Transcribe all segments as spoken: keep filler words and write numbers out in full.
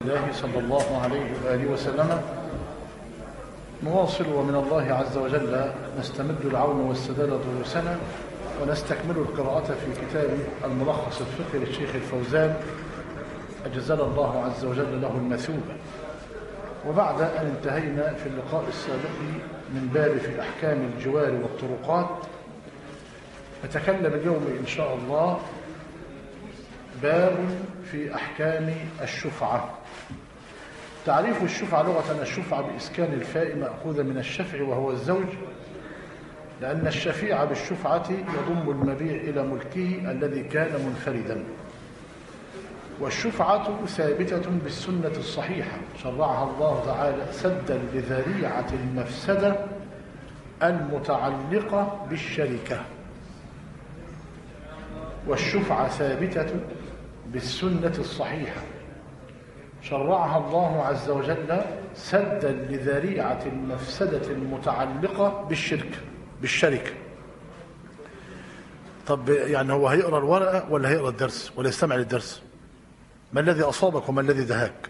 الله صلى الله عليه وآله وسلم. نواصل ومن الله عز وجل نستمد العون والسداد دروسنا ونستكمل القراءة في كتاب الملخص الفقهي للشيخ الفوزان أجزل الله عز وجل له المثوبة. وبعد أن انتهينا في اللقاء السابق من باب في أحكام الجوار والطرقات، نتكلم اليوم إن شاء الله باب في أحكام الشفعة. تعريف الشفعة لغة: الشفعة بإسكان الفاء مأخوذة من الشفع وهو الزوج، لأن الشفيع بالشفعة يضم المبيع إلى ملكه الذي كان منفردا. والشفعة ثابتة بالسنة الصحيحة شرعها الله تعالى سدا لذريعة المفسدة المتعلقة بالشركة. والشفعة ثابتة بالسنة الصحيحة شرعها الله عز وجل سدا لذريعة المفسدة المتعلقة بالشركة بالشركة. طب يعني هو هيقرأ الورقة ولا هيقرأ الدرس ولا يستمع للدرس؟ ما الذي أصابك وما الذي دهاك؟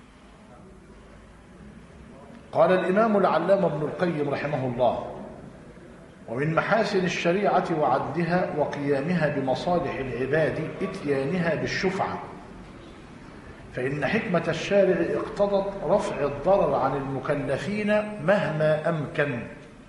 قال الإمام العلامة ابن القيم رحمه الله: ومن محاسن الشريعة وعدها وقيامها بمصالح العباد إتيانها بالشفعة، فإن حكمة الشارع اقتضت رفع الضرر عن المكلفين مهما أمكن.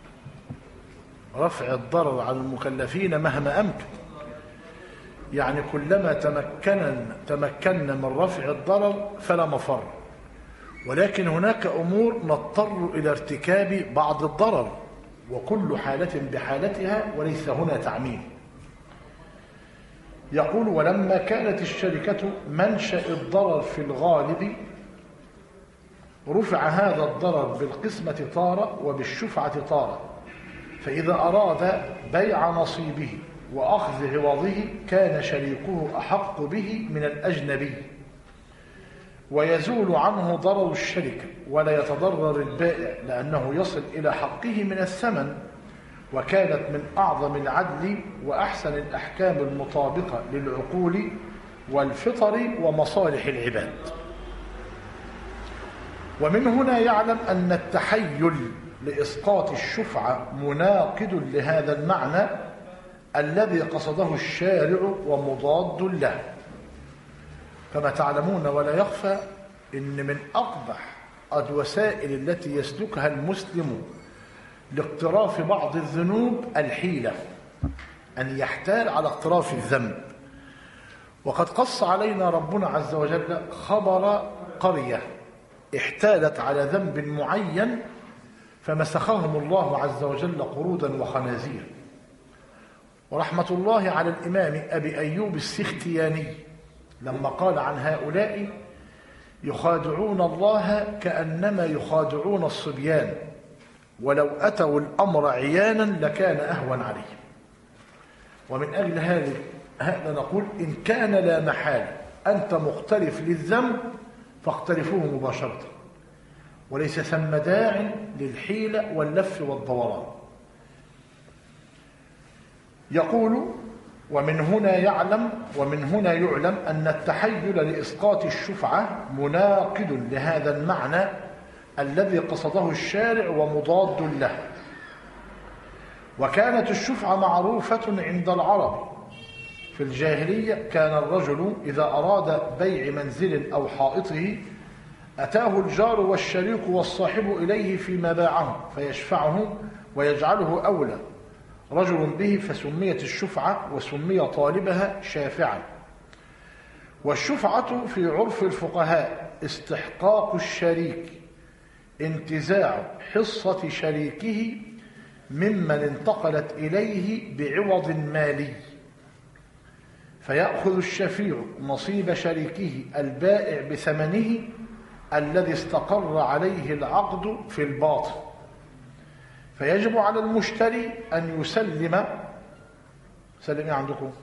رفع الضرر عن المكلفين مهما أمكن، يعني كلما تمكنا تمكنا من رفع الضرر فلا مفر، ولكن هناك أمور نضطر إلى ارتكاب بعض الضرر، وكل حالة بحالتها وليس هنا تعميم. يقول: ولما كانت الشركة منشأ الضرر في الغالب رفع هذا الضرر بالقسمة طارة وبالشفعة طارة، فإذا أراد بيع نصيبه وأخذ عوضه كان شريكه أحق به من الأجنبي، ويزول عنه ضرر الشركة ولا يتضرر البائع لأنه يصل إلى حقه من الثمن، وكانت من أعظم العدل وأحسن الأحكام المطابقة للعقول والفطر ومصالح العباد. ومن هنا يعلم أن التحيل لإسقاط الشفعة مناقض لهذا المعنى الذي قصده الشارع ومضاد له. كما تعلمون ولا يخفى إن من أقبح الوسائل التي يسلكها المسلم لاقتراف بعض الذنوب الحيلة، أن يحتال على اقتراف الذنب. وقد قص علينا ربنا عز وجل خبر قرية احتالت على ذنب معين فمسخهم الله عز وجل قرودا وخنازير. ورحمة الله على الإمام أبي أيوب السختياني لما قال عن هؤلاء: يخادعون الله كأنما يخادعون الصبيان، ولو أتوا الأمر عيانا لكان أهون عليهم. ومن أجل هذا هذا نقول: إن كان لا محالة أنت مقترف للذنب فاقترفوه مباشرة، وليس ثم داع للحيلة واللف والدوران. يقول: ومن هنا يعلم ومن هنا يعلم أن التحيل لإسقاط الشفعة مناقض لهذا المعنى الذي قصده الشارع ومضاد له. وكانت الشفعة معروفة عند العرب في الجاهلية. كان الرجل إذا أراد بيع منزل أو حائطه أتاه الجار والشريك والصاحب إليه فيما باعه فيشفعه ويجعله أولى رجل به، فسميت الشفعة وسمي طالبها شافعا. والشفعة في عرف الفقهاء استحقاق الشريك انتزاع حصة شريكه ممن انتقلت إليه بعوض مالي، فيأخذ الشفيع نصيب شريكه البائع بثمنه الذي استقر عليه العقد في الباطن. فيجب على المشتري أن يسلم سلم ايه عندكم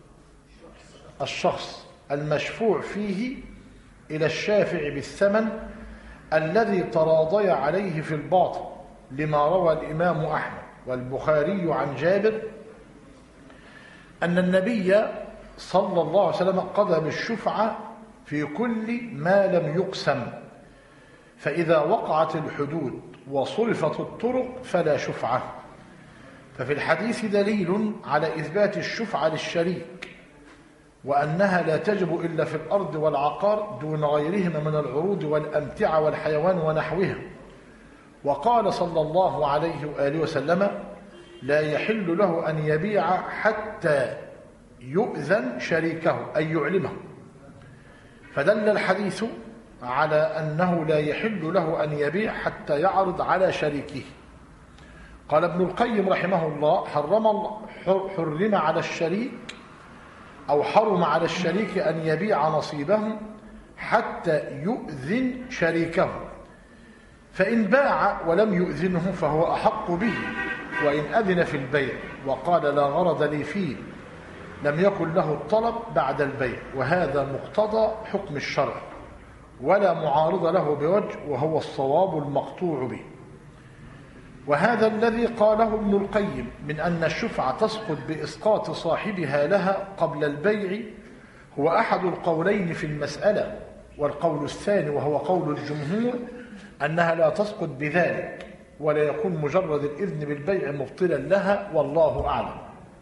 الشخص المشفوع فيه إلى الشافع بالثمن الذي تراضي عليه في الباطن، لما روى الإمام أحمد والبخاري عن جابر أن النبي صلى الله عليه وسلم قضى بالشفعة في كل ما لم يقسم، فإذا وقعت الحدود وصرفت الطرق فلا شفعة. ففي الحديث دليل على إثبات الشفعة للشريك، وأنها لا تجب إلا في الأرض والعقار دون غيرهما من العروض والأمتعة والحيوان ونحوها. وقال صلى الله عليه وآله وسلم: لا يحل له أن يبيع حتى يؤذن شريكه أي يعلمه. فدل الحديث على أنه لا يحل له أن يبيع حتى يعرض على شريكه. قال ابن القيم رحمه الله: حرم الله حرم على الشريك أو حرم على الشريك أن يبيع نصيبه حتى يؤذن شريكه، فإن باع ولم يؤذنه فهو أحق به، وإن أذن في البيع وقال لا غرض لي فيه لم يكن له الطلب بعد البيع، وهذا مقتضى حكم الشرع ولا معارض له بوجه، وهو الصواب المقطوع به. وهذا الذي قاله ابن القيم من أن الشفعة تسقط بإسقاط صاحبها لها قبل البيع هو أحد القولين في المسألة، والقول الثاني وهو قول الجمهور أنها لا تسقط بذلك، ولا يكون مجرد الإذن بالبيع مبطلا لها، والله أعلم.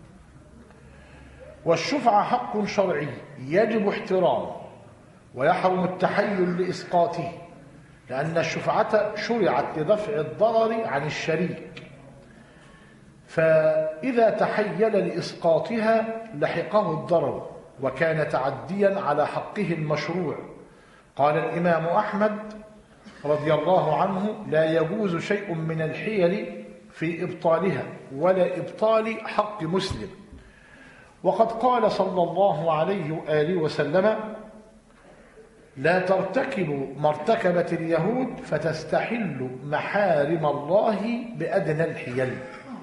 والشفعة حق شرعي يجب احترامه، ويحرم التحيل لإسقاطه، لأن الشفعة شرعت لدفع الضرر عن الشريك، فإذا تحيل لإسقاطها لحقه الضرر وكان تعديا على حقه المشروع. قال الإمام أحمد رضي الله عنه: لا يجوز شيء من الحيل في إبطالها ولا إبطال حق مسلم. وقد قال صلى الله عليه وآله وسلم: لا ترتكبوا ما ارتكبت اليهود فتستحلوا محارم الله بأدنى الحيل.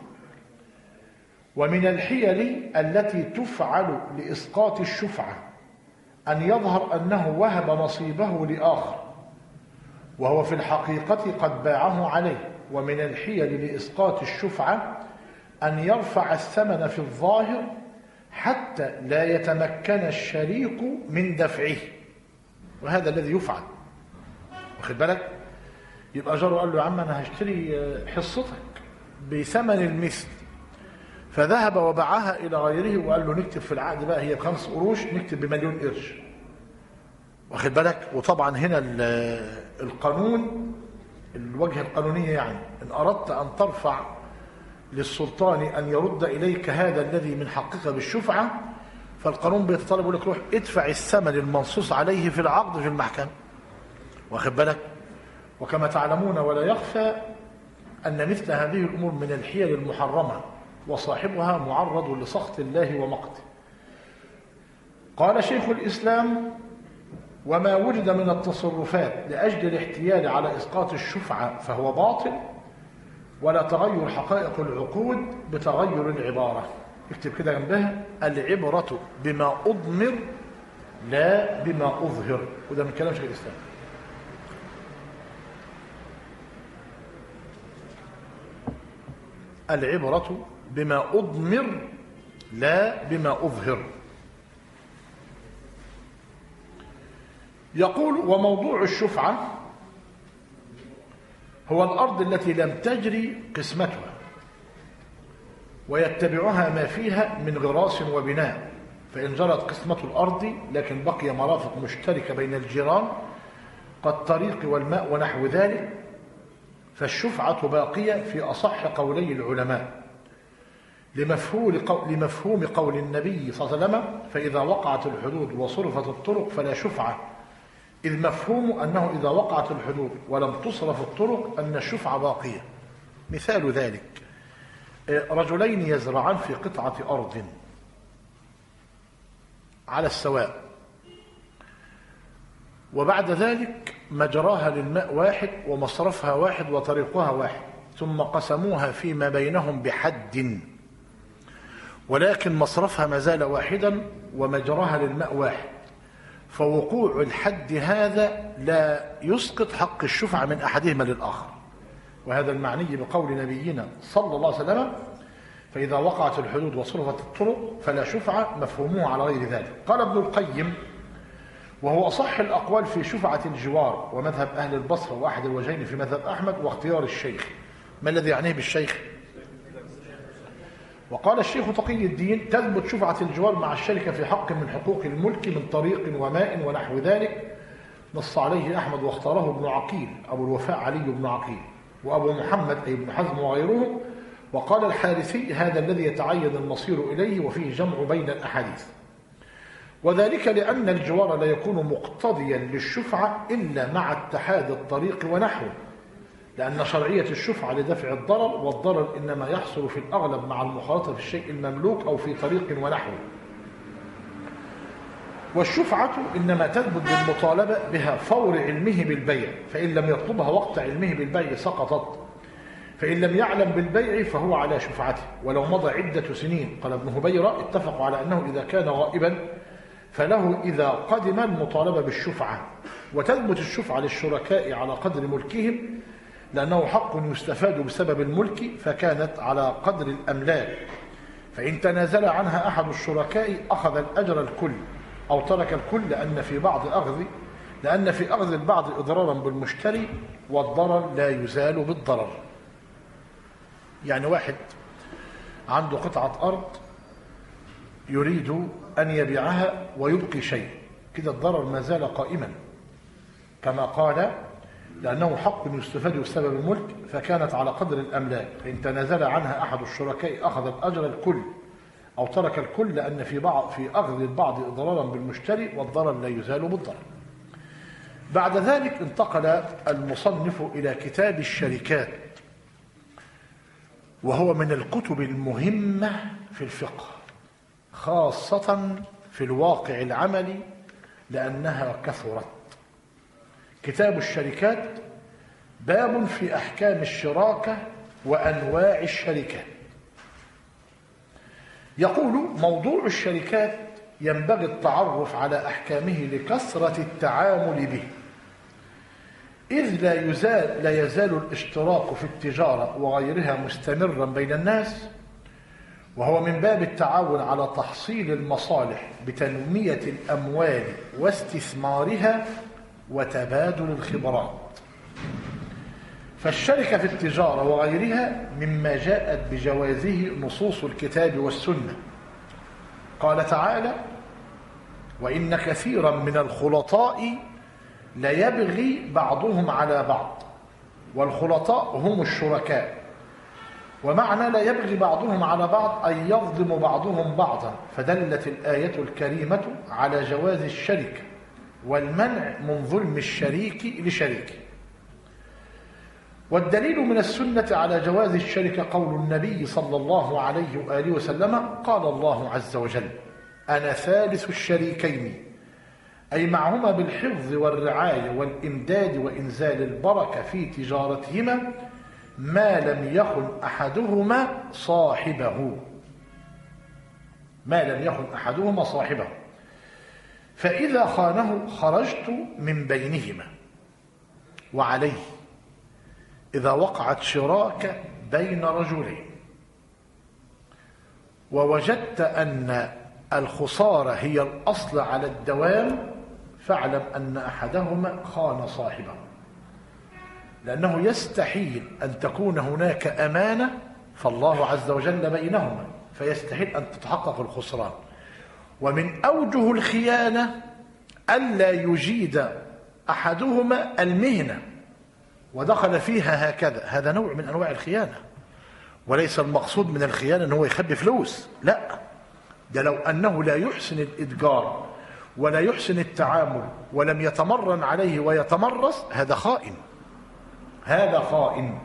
ومن الحيل التي تفعل لإسقاط الشفعة أن يظهر أنه وهب نصيبه لآخر وهو في الحقيقة قد باعه عليه. ومن الحيل لإسقاط الشفعة أن يرفع الثمن في الظاهر حتى لا يتمكن الشريك من دفعه، وهذا الذي يفعل. واخد بالك؟ يبقى جاره قال له: يا عم أنا هشتري حصتك بثمن المثل، فذهب وباعها إلى غيره وقال له: نكتب في العقد بقى هي بخمس قروش، نكتب بمليون قرش. واخد بالك؟ وطبعا هنا القانون، الوجهة القانونية، يعني إن أردت أن ترفع للسلطان أن يرد إليك هذا الذي من حقك بالشفعة، فالقانون بيتطلب يقول لك: روح ادفع الثمن المنصوص عليه في العقد في المحكمة. واخد بالك؟ وكما تعلمون ولا يخفى أن مثل هذه الأمور من الحيل المحرمة، وصاحبها معرض لسخط الله ومقته. قال شيخ الإسلام: وما وجد من التصرفات لأجل الاحتيال على إسقاط الشفعة فهو باطل، ولا تغير حقائق العقود بتغير العبارة. اكتب كده جنبها: العبرة بما أضمر لا بما أظهر. وده من كلام شيخ الإسلام. العبرة بما أضمر لا بما أظهر. يقول: وموضوع الشفعة هو الأرض التي لم تجري قسمتها ويتبعها ما فيها من غراس وبناء، فإن جرت قسمة الأرض لكن بقي مرافق مشتركة بين الجيران كالطريق والماء ونحو ذلك، فالشفعة باقية في أصح قولي العلماء، لمفهوم قول النبي صلى الله عليه وسلم: فإذا وقعت الحدود وصرفت الطرق فلا شفعة، إذ مفهوم أنه إذا وقعت الحدود ولم تصرف الطرق أن الشفعة باقية. مثال ذلك: رجلين يزرعان في قطعة أرض على السواء، وبعد ذلك مجراها للماء واحد ومصرفها واحد وطريقها واحد، ثم قسموها فيما بينهم بحد، ولكن مصرفها ما زال واحدا ومجراها للماء واحد، فوقوع الحد هذا لا يسقط حق الشفعة من أحدهما للآخر. وهذا المعني بقول نبينا صلى الله عليه وسلم: فإذا وقعت الحدود وصرفت الطرق فلا شفعة، مفهومه على غير ذلك. قال ابن القيم: وهو أصح الأقوال في شفعة الجوار، ومذهب أهل البصرة وأحد الوجهين في مذهب أحمد، واختيار الشيخ. ما الذي يعنيه بالشيخ؟ وقال الشيخ تقي الدين: تثبت شفعة الجوار مع الشركة في حق من حقوق الملك من طريق وماء ونحو ذلك، نص عليه أحمد واختاره ابن عقيل أبو الوفاء علي بن عقيل وأبو محمد أي ابن حزم وغيرهم. وقال الحارثي: هذا الذي يتعين المصير إليه، وفيه جمع بين الأحاديث. وذلك لأن الجوار لا يكون مقتضيا للشفعة إلا مع اتحاد الطريق ونحوه، لأن شرعية الشفعة لدفع الضرر، والضرر إنما يحصل في الأغلب مع المخالطة في الشيء المملوك أو في طريق ونحوه. والشفعة إنما تثبت بالمطالبة بها فور علمه بالبيع، فإن لم يطلبها وقت علمه بالبيع سقطت، فإن لم يعلم بالبيع فهو على شفعته ولو مضى عدة سنين. قال ابن هبيرة: اتفقوا على أنه إذا كان غائبا فله إذا قدم المطالبة بالشفعة. وتثبت الشفعة للشركاء على قدر ملكهم، لأنه حق يستفاد بسبب الملك، فكانت على قدر الأملاك، فإن تنازل عنها أحد الشركاء أخذ الأجر الكل أو ترك الكل، لأن في بعض أخذ لأن في أخذ البعض إضرارا بالمشتري، والضرر لا يزال بالضرر. يعني واحد عنده قطعة أرض يريد أن يبيعها ويبقي شيء، كده الضرر ما زال قائما، كما قال: لأنه حق يستفاد بسبب الملك، فكانت على قدر الأملاك، فإن تنازل عنها أحد الشركاء أخذ الأجر الكل أو ترك الكل، لأن في بعض في أخذ البعض إضرارا بالمشتري، والضرر لا يزال بالضرر. بعد ذلك انتقل المصنف إلى كتاب الشركات، وهو من الكتب المهمة في الفقه، خاصة في الواقع العملي لأنها كثرت. كتاب الشركات باب في أحكام الشراكة وأنواع الشركات. يقول: موضوع الشركات ينبغي التعرف على أحكامه لكثرة التعامل به، إذ لا يزال لا يزال الاشتراك في التجارة وغيرها مستمرا بين الناس، وهو من باب التعاون على تحصيل المصالح بتنمية الأموال واستثمارها وتبادل الخبرات. فالشركة في التجارة وغيرها مما جاءت بجوازه نصوص الكتاب والسنة. قال تعالى: وإن كثيرا من الخلطاء ليبغي بعضهم على بعض. والخلطاء هم الشركاء، ومعنى لا يبغي بعضهم على بعض أي يظلم بعضهم بعضا، فدلت الآية الكريمة على جواز الشركة والمنع من ظلم الشريك لشريكه. والدليل من السنة على جواز الشركة قول النبي صلى الله عليه وآله وسلم: قال الله عز وجل: أنا ثالث الشريكين، أي معهما بالحفظ والرعاية والإمداد وإنزال البركة في تجارتهما ما لم يخن أحدهما صاحبه ما لم يخن أحدهما صاحبه فإذا خانه خرجت من بينهما. وعليه إذا وقعت شراكة بين رجلين ووجدت أن الخسارة هي الأصل على الدوام، فاعلم أن أحدهما خان صاحبه، لأنه يستحيل أن تكون هناك أمانة، فالله عز وجل بينهما، فيستحيل أن تتحقق الخسران. ومن أوجه الخيانة ألا يجيد أحدهما المهنة ودخل فيها هكذا، هذا نوع من أنواع الخيانة، وليس المقصود من الخيانة أنه يخبي فلوس، لا، ده لو أنه لا يحسن الإتجار ولا يحسن التعامل ولم يتمرن عليه ويتمرس، هذا خائن، هذا خائن.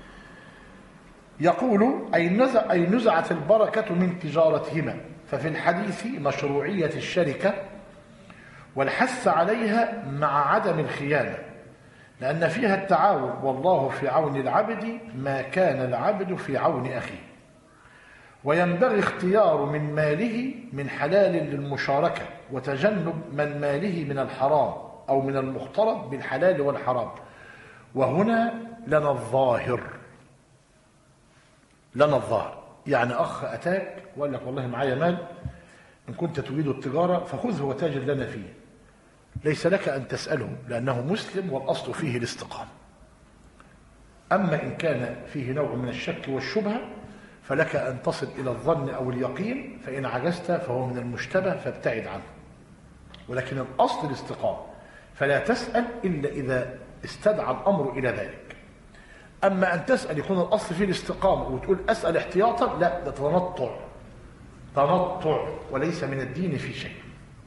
يقول: أي نزع أي نزعت البركة من تجارتهما. ففي الحديث مشروعية الشركة والحث عليها مع عدم الخيانة، لأن فيها التعاون، والله في عون العبد ما كان العبد في عون أخيه. وينبغي اختيار من ماله من حلال للمشاركة، وتجنب من ماله من الحرام أو من المختلط بالحلال والحرام. وهنا لنا الظاهر لنا الظاهر يعني أخ أتاك وقال لك: والله معايا مال، إن كنت تريد التجارة فخذه وتاجر لنا فيه. ليس لك أن تسأله لأنه مسلم والأصل فيه الاستقامة. أما إن كان فيه نوع من الشك والشبهة فلك أن تصل إلى الظن أو اليقين، فإن عجزت فهو من المشتبه فابتعد عنه، ولكن الأصل الاستقامة، فلا تسأل إلا إذا استدعى الأمر إلى ذلك. أما أن تسأل يكون الأصل فيه الاستقامة وتقول أسأل احتياطا، لا، ده تنطع تنطع وليس من الدين في شيء.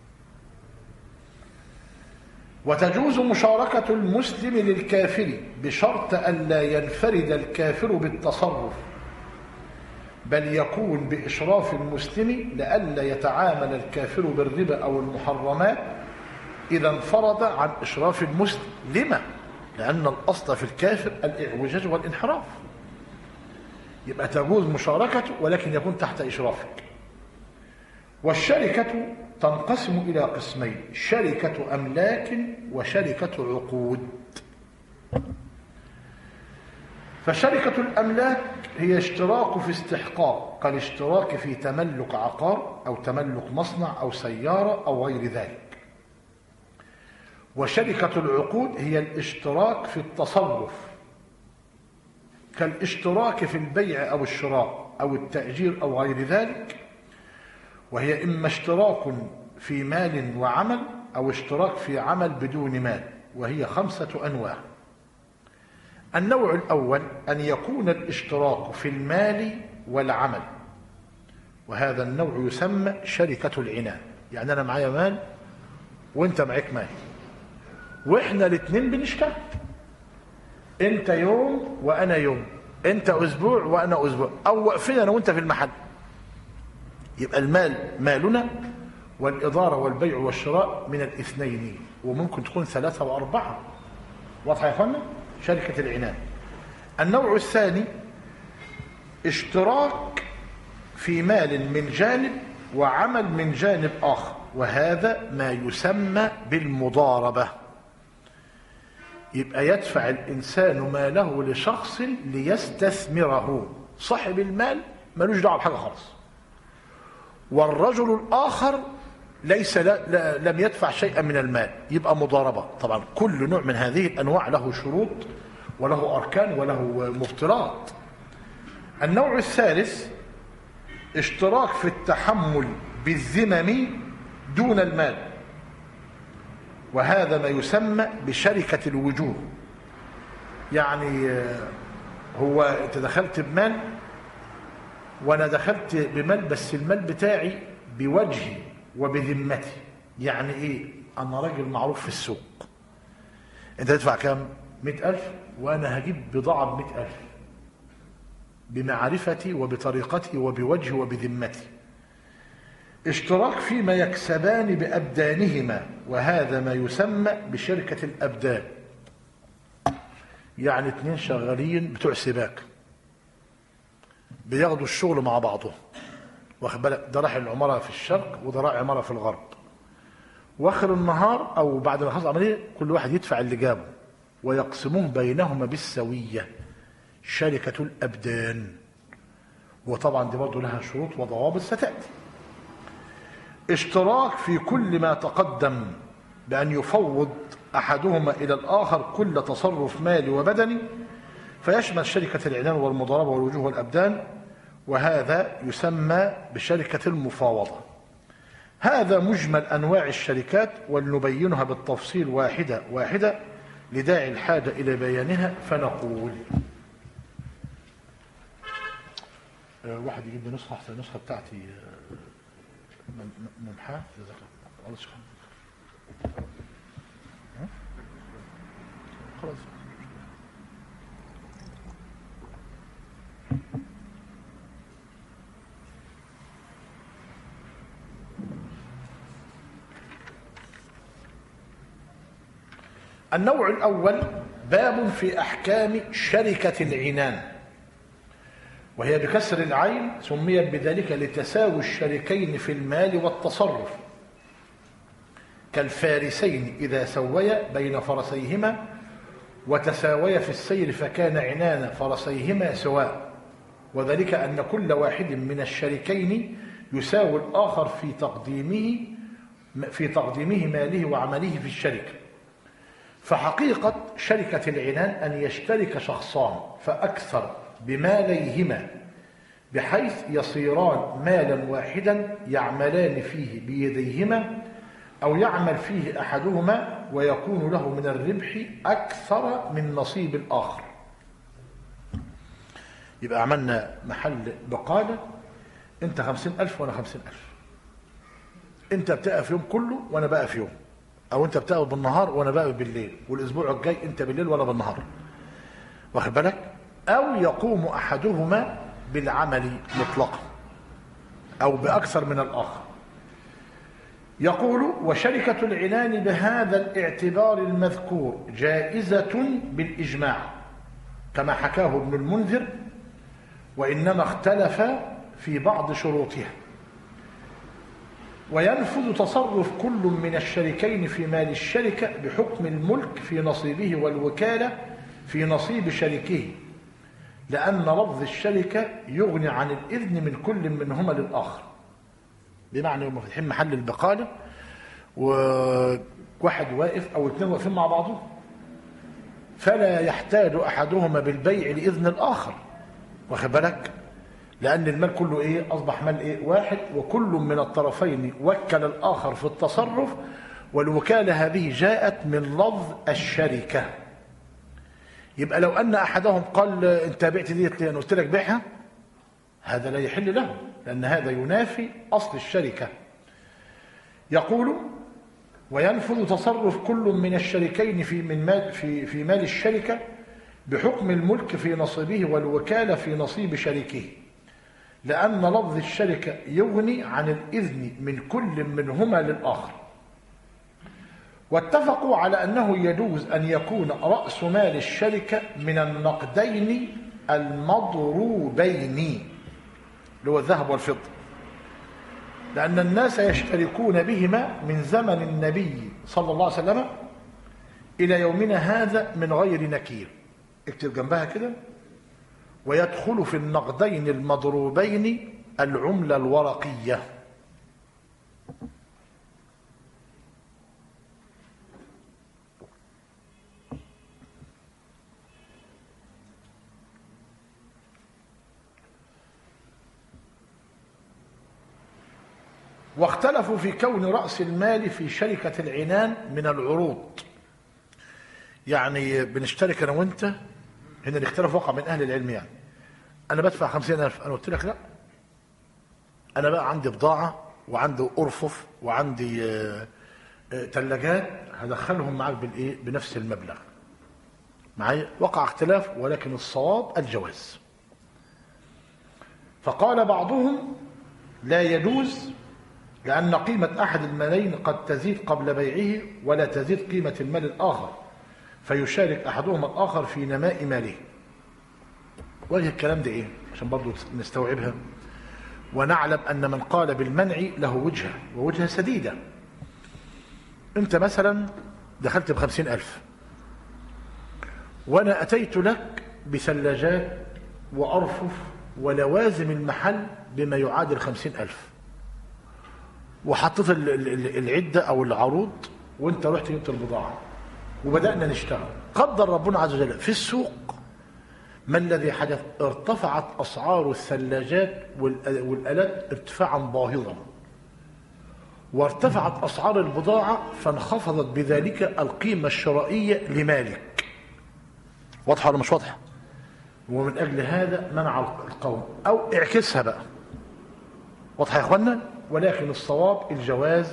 وتجوز مشاركة المسلم للكافر بشرط أن لا ينفرد الكافر بالتصرف، بل يكون بإشراف المسلم لئلا يتعامل الكافر بالربا أو المحرمات إذا انفرد عن إشراف المسلم. لما؟ لأن الأصل في الكافر الإعوجاج والانحراف. يبقى تجوز مشاركته ولكن يكون تحت إشرافك. والشركة تنقسم إلى قسمين: شركة أملاك وشركة عقود. فشركة الأملاك هي اشتراك في استحقاق، كالاشتراك في تملك عقار أو تملك مصنع أو سيارة أو غير ذلك. وشركة العقود هي الاشتراك في التصرف، كالاشتراك في البيع أو الشراء أو التأجير أو غير ذلك، وهي إما اشتراك في مال وعمل أو اشتراك في عمل بدون مال، وهي خمسة أنواع. النوع الأول أن يكون الاشتراك في المال والعمل، وهذا النوع يسمى شركة العنان. يعني أنا معايا مال وأنت معك مال، وإحنا الاثنين بنشتغل، أنت يوم وأنا يوم، أنت أسبوع وأنا أسبوع، أو وقفنا أنا وأنت في المحل. يبقى المال مالنا، والإدارة والبيع والشراء من الاثنين، وممكن تكون ثلاثة وأربعة. واضح يا أخوانا؟ شركة العنان. النوع الثاني اشتراك في مال من جانب وعمل من جانب آخر، وهذا ما يسمى بالمضاربة. يبقى يدفع الإنسان ماله لشخص ليستثمره، صاحب المال ملوش دعوة بحاجة خالص، والرجل الآخر ليس لا لا لم يدفع شيئا من المال، يبقى مضاربة. طبعا كل نوع من هذه الأنواع له شروط وله أركان وله مبطلات. النوع الثالث اشتراك في التحمل بالذمم دون المال، وهذا ما يسمى بشركة الوجوه. يعني هو انت دخلت بمال وانا دخلت بمال، بس المال بتاعي بوجهي وبذمتي. يعني ايه؟ انا راجل معروف في السوق، انت تدفع كام؟ مئة ألف، وانا هجيب بضاعة بمئة ألف بمعرفتي وبطريقتي وبوجهي وبذمتي. اشتراك فيما يكسبان بأبدانهما، وهذا ما يسمى بشركة الأبدان. يعني اتنين شغالين بتوع سباك بياخدوا الشغل مع بعضهم، واخد بالك؟ ده راح العمارة في الشرق وده راح عمارة في الغرب، واخر النهار او بعد ما خلص العمليه كل واحد يدفع اللي جابه ويقسمون بينهما بالسويه، شركه الابدان. وطبعا دي برضه لها شروط وضوابط ستاتي. اشتراك في كل ما تقدم بان يفوض احدهما الى الاخر كل تصرف مالي وبدني، فيشمل شركه العنان والمضاربه والوجوه والابدان، وهذا يسمى بشركه المفاوضه. هذا مجمل أنواع الشركات، ولنبينها بالتفصيل واحدة واحدة لداعي الحاجة إلى بيانها. فنقول أه واحد يجيب لي نسخة، أحسن النسخة بتاعتي ممحاة. خلاص. النوع الأول باب في أحكام شركة العنان، وهي بكسر العين سميت بذلك لتساوي الشريكين في المال والتصرف، كالفارسين إذا سويا بين فرسيهما وتساويا في السير فكان عنان فرسيهما سواء، وذلك أن كل واحد من الشريكين يساوي الآخر في تقديمه في تقديمه ماله وعمله في الشركة. فحقيقة شركة العنان أن يشترك شخصان فأكثر بماليهما بحيث يصيران مالا واحدا يعملان فيه بيديهما، أو يعمل فيه أحدهما ويكون له من الربح أكثر من نصيب الآخر. يبقى عملنا محل بقالة، أنت خمسين ألف وأنا خمسين ألف، أنت بتقف يوم كله وأنا بقف يوم، أو أنت بتقف بالنهار وأنا بقف بالليل، والأسبوع الجاي أنت بالليل وأنا بالنهار، واخد بالك؟ أو يقوم أحدهما بالعمل مطلقا أو بأكثر من الآخر. يقول: وشركة العنان بهذا الاعتبار المذكور جائزة بالإجماع كما حكاه ابن المنذر، وإنما اختلف في بعض شروطها. وينفذ تصرف كل من الشريكين في مال الشركة بحكم الملك في نصيبه والوكالة في نصيب شريكه، لأن لفظ الشركة يغني عن الإذن من كل منهما للآخر. بمعنى هم فاتحين محل البقالة وواحد واقف أو اثنين واقفين مع بعضهم، فلا يحتاج أحدهما بالبيع لإذن الآخر، واخد بالك؟ لأن المال كله إيه؟ أصبح مال إيه؟ واحد، وكل من الطرفين وكل الآخر في التصرف، والوكالة هذه جاءت من لفظ الشركة. يبقى لو أن أحدهم قال أنت بعت ديت لي، أنا قلت لك بيعها، هذا لا يحل له، لأن هذا ينافي أصل الشركة. يقول: وينفذ تصرف كل من الشريكين في من مال في في مال الشركة بحكم الملك في نصيبه والوكالة في نصيب شريكه، لأن لفظ الشركة يغني عن الإذن من كل منهما للآخر. واتفقوا على أنه يجوز أن يكون رأس مال الشركة من النقدين المضروبين اللي هو الذهب والفضة، لأن الناس يشتركون بهما من زمن النبي صلى الله عليه وسلم إلى يومنا هذا من غير نكير. اكتب جنبها كده: ويدخل في النقدين المضروبين العملة الورقية. واختلفوا في كون رأس المال في شركة العنان من العروض. يعني بنشترك أنا وأنت، هنا الاختلاف وقع من أهل العلم. يعني أنا بدفع خمسين ألف، أنا قلت لك لا، أنا بقى عندي بضاعة وعندي أرفف وعندي ثلاجات هدخلهم معاك بالإيه؟ بنفس المبلغ معايا. وقع اختلاف، ولكن الصواب الجواز. فقال بعضهم لا يجوز، لأن قيمة أحد المالين قد تزيد قبل بيعه ولا تزيد قيمة المال الآخر، فيشارك أحدهما الآخر في نماء ماله. وجه الكلام ده إيه؟ عشان برضو نستوعبها ونعلم أن من قال بالمنع له وجهة، ووجهة سديدة. أنت مثلا دخلت بخمسين ألف، وأنا أتيت لك بثلاجات وأرفف ولوازم المحل بما يعادل خمسين ألف، وحطيت العدة أو العروض، وأنت رحت جبت البضاعة وبدأنا نشتغل. قدر ربنا عز وجل في السوق ما الذي حدث؟ ارتفعت أسعار الثلاجات والآلات ارتفاعا باهظا، وارتفعت أسعار البضاعة، فانخفضت بذلك القيمة الشرائية لمالك. واضحة ولا مش واضحة؟ ومن أجل هذا منع القوم، أو اعكسها بقى. واضحة يا إخوانا؟ ولكن الصواب الجواز،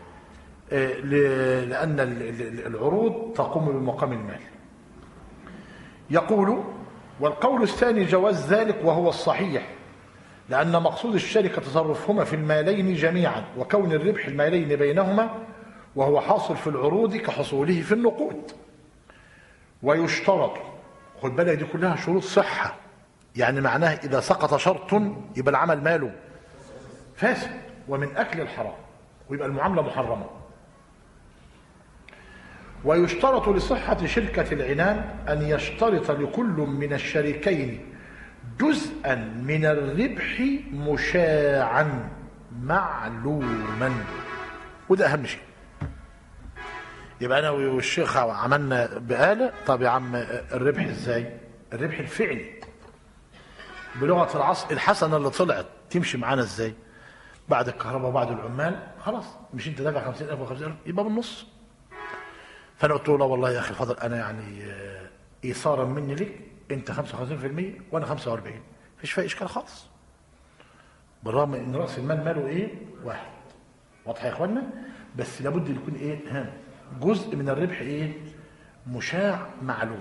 لأن العروض تقوم بمقام المال. يقول: والقول الثاني جواز ذلك وهو الصحيح، لأن مقصود الشركة تصرفهما في المالين جميعا، وكون الربح المالين بينهما، وهو حاصل في العروض كحصوله في النقود. ويشترط، خد بالك دي كلها شروط صحة، يعني معناها إذا سقط شرط يبقى العمل ماله فاسد ومن أكل الحرام، ويبقى المعاملة محرمة. ويشترط لصحة شركة العنان أن يشترط لكل من الشريكين جزءا من الربح مشاعا معلوما. وده اهم شيء. يبقى انا والشيخ عملنا بآلة. طب يا عم الربح ازاي؟ الربح الفعلي بلغة العصر الحسنة اللي طلعت تمشي معانا ازاي؟ بعد الكهرباء وبعد العمال خلاص، مش انت دافع خمسين ألف وخمسين ألف يبقى بالنص. فانا قلت له لا والله يا اخي الفضل، انا يعني ايثارا مني لك انت خمسة وخمسين بالمية وانا خمسة وأربعين، مفيش فيها اشكال خالص، بالرغم ان راس المال ماله ايه؟ واحد. واضح يا اخوانا؟ بس لابد يكون ايه؟ ها جزء من الربح ايه؟ مشاع معلوم.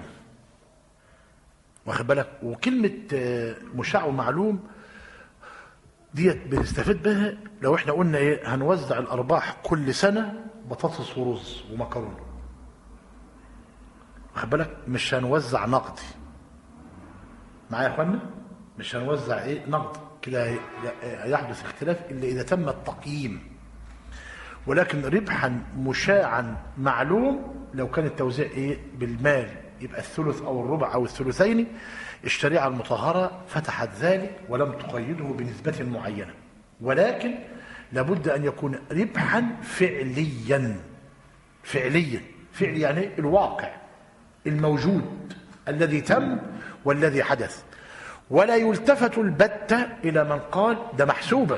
واخد بالك؟ وكلمه مشاع ومعلوم ديت بنستفيد بها لو احنا قلنا ايه؟ هنوزع الارباح كل سنه بطاطس ورز ومكرونه. واخد بالك؟ مش هنوزع نقدي. معايا يا اخوانا؟ مش هنوزع ايه؟ نقدي كده، يحدث اختلاف الا اذا تم التقييم. ولكن ربحا مشاعا معلوم لو كان التوزيع ايه؟ بالمال، يبقى الثلث او الربع او الثلثين. الشريعه المطهره فتحت ذلك ولم تقيده بنسبه معينه، ولكن لابد ان يكون ربحا فعليا. فعليا فعلي يعني الواقع الموجود الذي تم والذي حدث. ولا يلتفت البتة الى من قال ده محسوبه،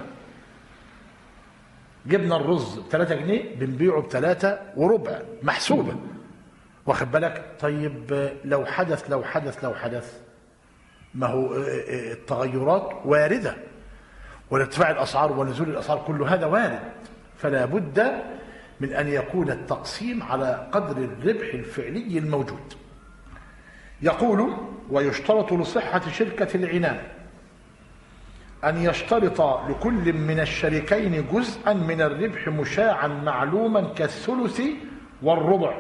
جبنا الرز بثلاثة جنيه بنبيعه بثلاثة وربع، محسوبة. واخد بالك؟ طيب لو حدث لو حدث لو حدث ما هو التغيرات واردة، وارتفاع الأسعار ونزول الأسعار كل هذا وارد. فلا بد من أن يكون التقسيم على قدر الربح الفعلي الموجود. يقول ويشترط لصحة شركة العنان أن يشترط لكل من الشريكين جزءا من الربح مشاعا معلوما كالثلث والربع.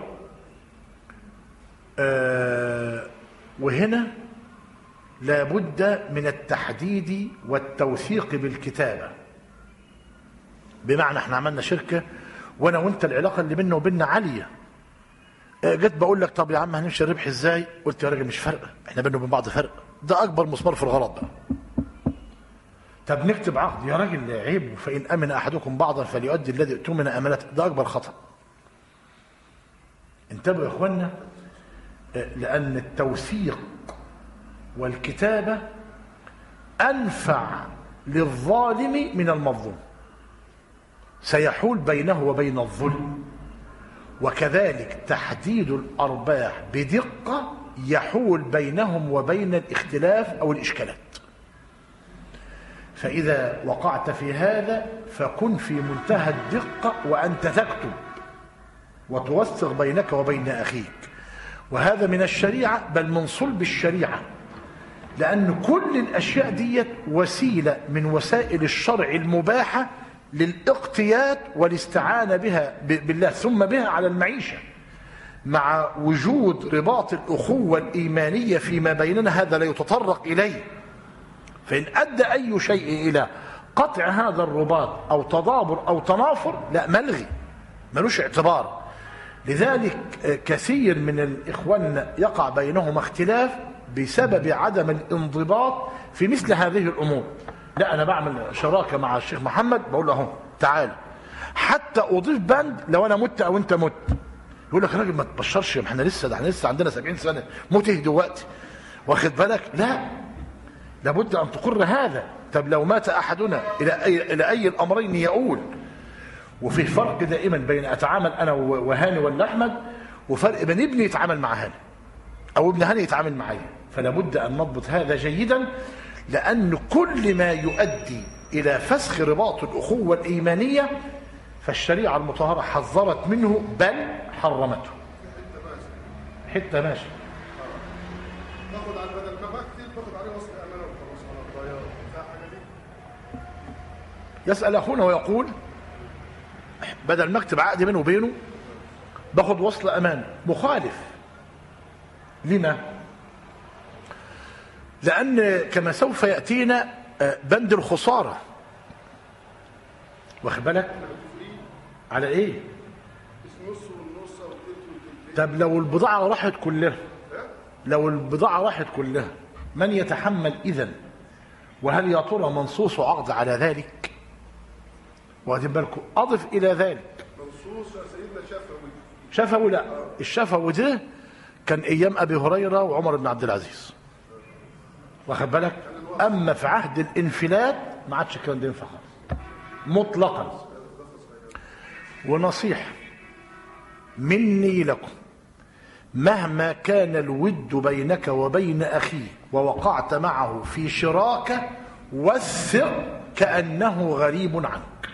آه وهنا لا بد من التحديد والتوثيق بالكتابة. بمعنى احنا عملنا شركة وانا وانت العلاقة اللي بيننا وبيننا عالية، آه جيت بقول لك طب يا عم هنمشي الربح ازاي؟ قلت يا راجل مش فرق، احنا بيننا وبين بعض فرق، ده اكبر مسمار في الغلط بقى. طب نكتب عقد يا راجل عيب، فإن أمن أحدكم بعضا فليؤدي الذي اؤتمن أمانته، ده أكبر خطأ. انتبهوا يا إخوانا، لأن التوثيق والكتابة أنفع للظالم من المظلوم، سيحول بينه وبين الظلم. وكذلك تحديد الأرباح بدقة يحول بينهم وبين الاختلاف أو الإشكالات. فإذا وقعت في هذا فكن في منتهى الدقة وأنت تكتب وتوثق بينك وبين أخيك. وهذا من الشريعة، بل من صلب الشريعة، لأن كل الأشياء دي وسيلة من وسائل الشرع المباحة للاقتيات والاستعانة بها بالله ثم بها على المعيشة، مع وجود رباط الأخوة الإيمانية فيما بيننا. هذا لا يتطرق إليه، فإن أدى أي شيء إلى قطع هذا الرباط أو تضابر أو تنافر لا ملغي، ملوش اعتبار. لذلك كثير من الإخوان يقع بينهم اختلاف بسبب عدم الانضباط في مثل هذه الأمور. لا أنا بعمل شراكة مع الشيخ محمد، بقول له تعال حتى أضيف بند لو أنا مت أو أنت مت. يقول لك راجل ما تبشرش، احنا لسه ده احنا لسه عندنا سبعين سنة، موت ايه دلوقتي؟ واخد بالك؟ لا، لابد أن تقر هذا. طب لو مات أحدنا إلى أي, إلى أي الأمرين يقول؟ وفي فرق دائما بين أتعامل أنا وهاني ولا أحمد، وفرق بين ابني يتعامل مع هاني أو ابن هاني يتعامل معي. فلابد أن نضبط هذا جيدا، لأن كل ما يؤدي إلى فسخ رباط الأخوة الإيمانية فالشريعة المطهرة حذرت منه بل حرمته. حتى ماشي يسأل أخونا ويقول بدل ما اكتب عقد بينه وبينه باخد وصل أمان مخالف. لما؟ لأن كما سوف يأتينا بند الخسارة، واخد بالك على ايه؟ طب لو البضاعة راحت كلها، لو البضاعة راحت كلها من يتحمل إذن؟ وهل يا ترى منصوص عقد على ذلك؟ واخدين بالكم؟ أضف إلى ذلك سيدنا شفوي شفوي لا، الشفوي ده كان ايام ابي هريره وعمر بن عبد العزيز، واخد بالك. اما في عهد الانفلات ما عادش الكلام ده ينفع خالص مطلقا. ونصيحه مني لكم، مهما كان الود بينك وبين اخيك ووقعت معه في شراكه، وثق كانه غريب عنك.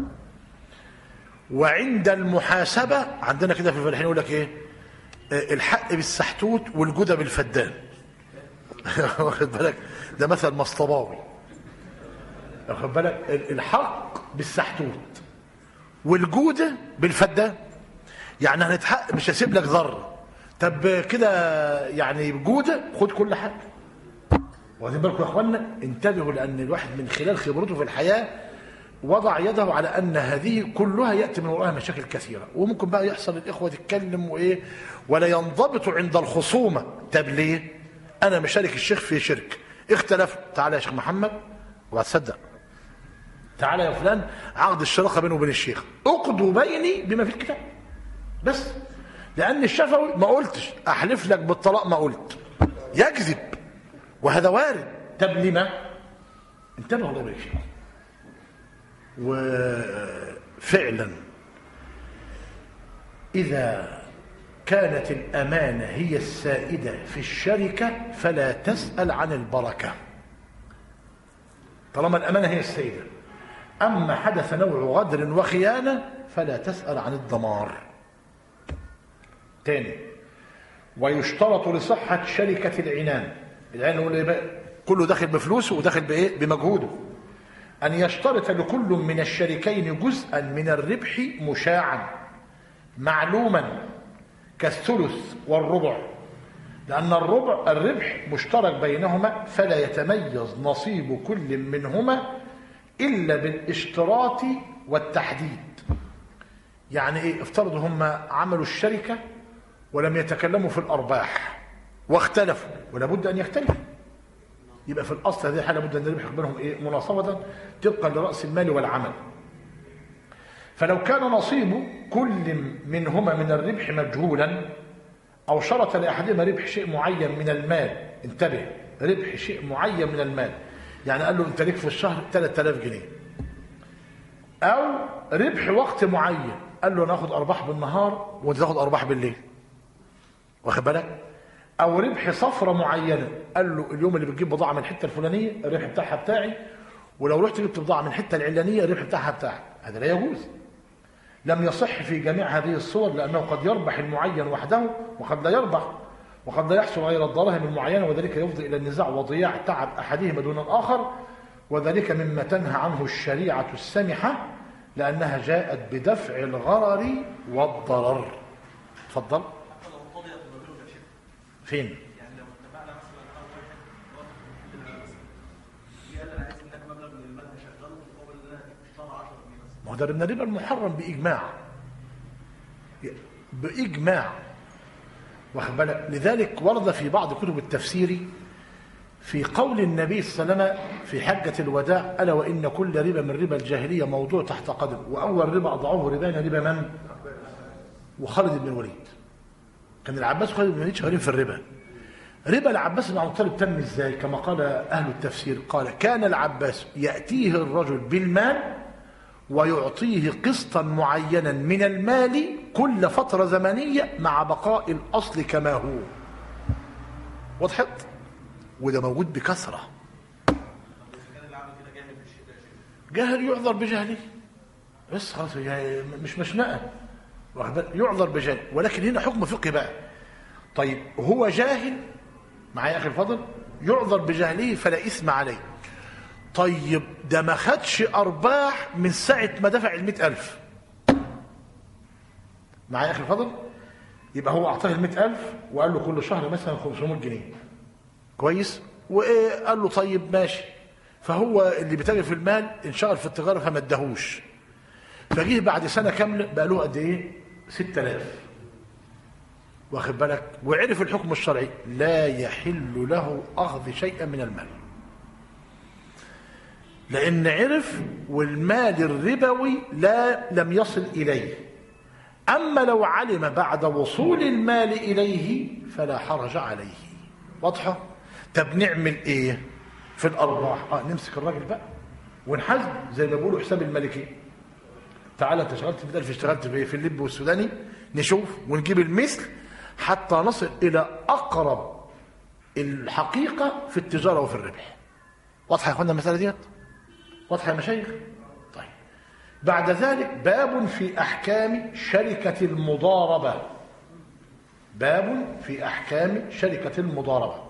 وعند المحاسبه عندنا كده في الفلاحين يقول لك ايه؟ الحق بالسحتوت والجوده بالفدان. واخد بالك؟ ده مثل مصطباوي. واخد بالك؟ الحق بالسحتوت والجوده بالفدان. يعني هنتحق، مش هسيب لك ذره. طب كده يعني جوده، خد كل حاجه. واخدين بالكم يا اخوانا؟ انتبهوا، لان الواحد من خلال خبرته في الحياه وضع يده على ان هذه كلها ياتي من وراءها مشاكل كثيره، وممكن بقى يحصل الاخوه تتكلم وايه ولا ينضبط عند الخصومه. طب ليه؟ انا مشارك الشيخ في شرك، اختلفوا، تعالى يا شيخ محمد وهتصدق، تعالى يا فلان عقد الشراكه بينه وبين الشيخ، اقضوا بيني بما في الكتاب بس. لان الشفوي ما قلتش احلف لك بالطلاق، ما قلت، يكذب وهذا وارد. طب لما؟ انتبهوا الله يبارك فيكم. وفعلا إذا كانت الأمانة هي السائدة في الشركة فلا تسأل عن البركة، طالما الأمانة هي السائدة. أما حدث نوع غدر وخيانة فلا تسأل عن الدمار. تاني، ويشترط لصحة شركة العنان، العنان كله داخل بفلوسه وداخل بإيه؟ بمجهوده، أن يشترط لكل من الشريكين جزءا من الربح مشاعا معلوما كالثلث والربع، لأن الربع الربح مشترك بينهما فلا يتميز نصيب كل منهما إلا بالاشتراط والتحديد. يعني إيه؟ افترضوا هم عملوا الشركة ولم يتكلموا في الأرباح واختلفوا، ولا بد أن يختلفوا، يبقى في الأصل هذه الحالة بد أن الربح بينهم إيه؟ مناصفة طبقا لرأس المال والعمل. فلو كان نصيب كل منهما من الربح مجهولا، أو شرط لأحدهما ربح شيء معين من المال، انتبه، ربح شيء معين من المال، يعني قال له أنت ليك في الشهر ثلاثة آلاف جنيه، أو ربح وقت معين، قال له ناخد أرباح بالنهار وأنت تاخد أرباح بالليل، واخد بالك؟ أو ربح صفرة معينة، قال له اليوم اللي بتجيب بضاعة من الحتة الفلانية الربح بتاعها بتاعي، ولو رحت جبت بضاعة من الحتة العلانية الربح بتاعها بتاعك. هذا لا يجوز، لم يصح في جميع هذه الصور، لأنه قد يربح المعين وحده وقد لا يربح، وقد لا يحصل غير الدراهم المعينة، وذلك يفضي إلى النزاع وضياع تعب أحدهما دون الآخر، وذلك مما تنهى عنه الشريعة السمحة، لأنها جاءت بدفع الغرر والضرر. تفضل. فين؟ يعني لو اتفقنا مثلا اول قال انا عايز منك مبلغ من المال هشغله مقابل ان انا اشتري عشرة جنيه مثلا. ما هو ده من الربا المحرم باجماع، باجماع، واخد بالك؟ لذلك ورد في بعض كتب التفسير في قول النبي صلى الله عليه وسلم في حجة الوداع: ألا وإن كل ربا من ربا الجاهلية موضوع تحت قدم، وأول ربا أضعوه ربان ربا من؟ وخالد بن الوليد. كان العباس وخالد بن الوليد شغالين في الربا. ربا العباس بن عبد المطلب تم ازاي؟ كما قال أهل التفسير، قال: كان العباس يأتيه الرجل بالمال ويعطيه قسطا معينا من المال كل فترة زمنية مع بقاء الأصل كما هو. وضحت؟ وده موجود بكثرة. جاهل يعذر بجهله بس خلاص، مش مشنقه، يعذر بجهله، ولكن هنا حكم فقهي بقى. طيب هو جاهل معايا اخي الفاضل، يعذر بجهله فلا اثم عليه. طيب ده ما خدش ارباح من ساعه ما دفع المئة ألف، معايا اخي الفاضل، يبقى هو اعطاه المئة ألف وقال له كل شهر مثلا خمسمائة جنيه، كويس، وقال له طيب ماشي، فهو اللي بيتاجر في المال انشغل في التجاره فما اداهوش، فجيه بعد سنه كامله بقى له قد ايه؟ ستة آلاف، واخد بالك؟ وعرف الحكم الشرعي: لا يحل له اخذ شيئا من المال، لان عرف والمال الربوي لا لم يصل اليه، أما لو علم بعد وصول المال إليه فلا حرج عليه. واضحة؟ طب نعمل إيه في الأرباح؟ آه نمسك الراجل بقى ونحاسب زي ما بيقولوا حساب الملكي. تعالى انت اشتغلت في ألف، اشتغلت في اللب والسوداني، نشوف ونجيب المثل حتى نصل إلى أقرب الحقيقة في التجارة وفي الربح. واضحة يا أخوانا المسألة ديت؟ واضحة يا مشايخ؟ طيب بعد ذلك باب في أحكام شركة المضاربة. باب في أحكام شركة المضاربة.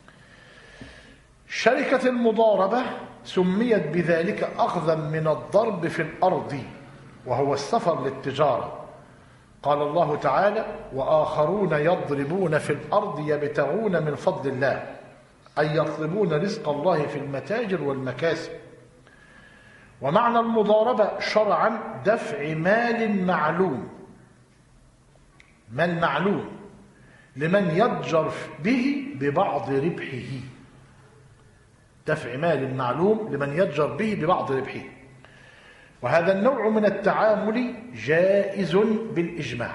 شركة المضاربة سميت بذلك أخذا من الضرب في الأرض وهو السفر للتجارة. قال الله تعالى: وآخرون يضربون في الأرض يبتغون من فضل الله، أي يطلبون رزق الله في المتاجر والمكاسب. ومعنى المضاربة شرعا دفع مال معلوم، مال معلوم لمن يتجر به ببعض ربحه. دفع مال معلوم لمن يتجر به ببعض ربحه. وهذا النوع من التعامل جائز بالإجماع.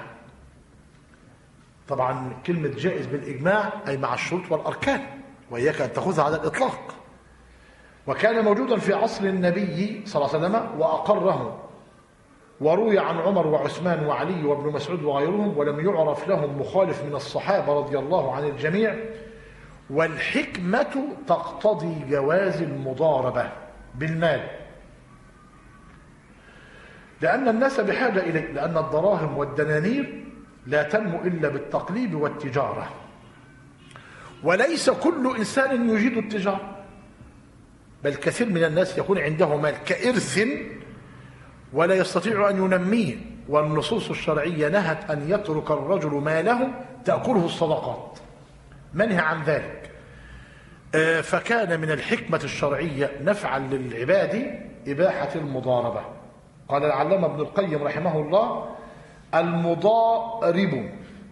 طبعا كلمة جائز بالإجماع أي مع الشروط والأركان، وإياك أن تأخذها على الإطلاق. وكان موجودا في عصر النبي صلى الله عليه وسلم وأقره، وروي عن عمر وعثمان وعلي وابن مسعود وغيرهم، ولم يعرف لهم مخالف من الصحابة رضي الله عن الجميع. والحكمة تقتضي جواز المضاربة بالمال، لأن الناس بحاجة إليه، لأن الدراهم والدنانير لا تنمو إلا بالتقليب والتجارة، وليس كل إنسان يجيد التجارة، بل كثير من الناس يكون عنده مال كإرث ولا يستطيع أن ينميه، والنصوص الشرعية نهت أن يترك الرجل ماله تأكله الصدقات، منهى عن ذلك. فكان من الحكمة الشرعية نفعا للعباد إباحة المضاربة. قال العلامة ابن القيم رحمه الله: المضارب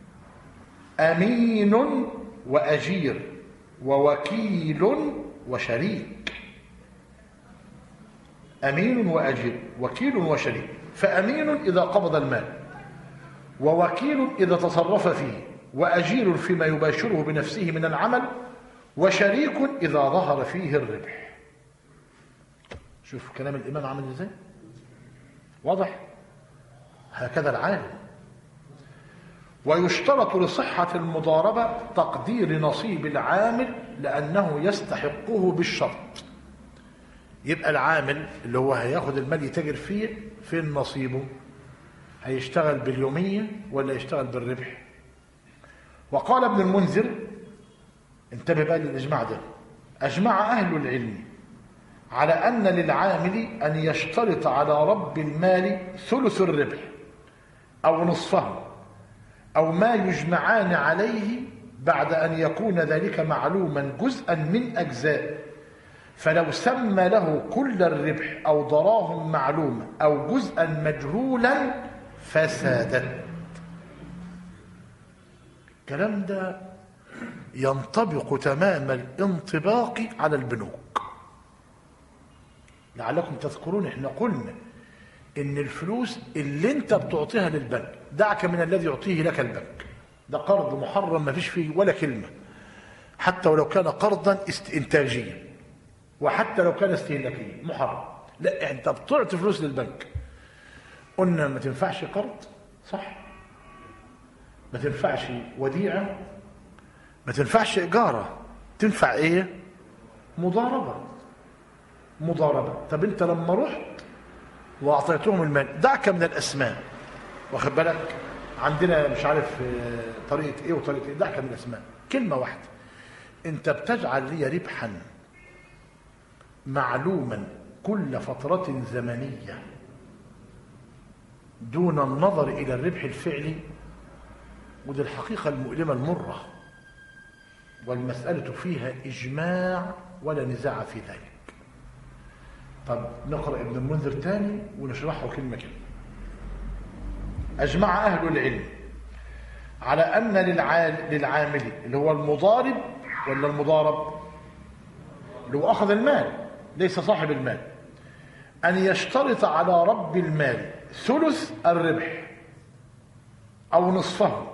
أمين وأجير ووكيل وشريك. أمين وأجير، وكيل وشريك. فأمين إذا قبض المال، ووكيل إذا تصرف فيه، وأجير فيما يباشره بنفسه من العمل، وشريك إذا ظهر فيه الربح. شوف كلام الإمام عامل إزاي؟ واضح؟ هكذا العالم. ويشترط لصحة المضاربة تقدير نصيب العامل لأنه يستحقه بالشرط. يبقى العامل اللي هو هياخد المال يتاجر فيه فين نصيبه؟ هيشتغل باليومية ولا يشتغل بالربح؟ وقال ابن المنذر، انتبه بقى للإجماع ده: أجمع أهل العلم على أن للعامل أن يشترط على رب المال ثلث الربح أو نصفه أو ما يجمعان عليه بعد أن يكون ذلك معلوما جزءا من أجزاء. فلو سمى له كل الربح أو دراهم معلومة أو جزءا مجهولا فسادت. الكلام ده ينطبق تمام الانطباق على البنوك. لعلكم تذكرون احنا قلنا ان الفلوس اللي انت بتعطيها للبنك، دعك من الذي يعطيه لك البنك، ده قرض محرم ما فيش فيه ولا كلمة، حتى ولو كان قرضا انتاجيا، وحتى لو كان استهلاكيا محرم. لا، انت بتعطي فلوس للبنك. قلنا ما تنفعش قرض، صح؟ ما تنفعش وديعة، ما تنفعش إجارة، تنفع ايه؟ مضاربة. مضاربة. طب انت لما رحت واعطيتهم المال، دعك من الاسماء، واخد بالك؟ عندنا مش عارف طريقة ايه وطريقة ايه، دعك من الاسماء. كلمة واحدة: انت بتجعل لي ربحا معلوما كل فترة زمنية دون النظر الى الربح الفعلي، ودي الحقيقة المؤلمة المرة، والمسألة فيها إجماع ولا نزاع في ذلك. طب نقرأ ابن المنذر تاني ونشرحه كلمة كلمة. أجمع أهل العلم على أن للعامل اللي هو المضارب ولا المضارب اللي هو أخذ المال ليس صاحب المال أن يشترط على رب المال ثلث الربح أو نصفه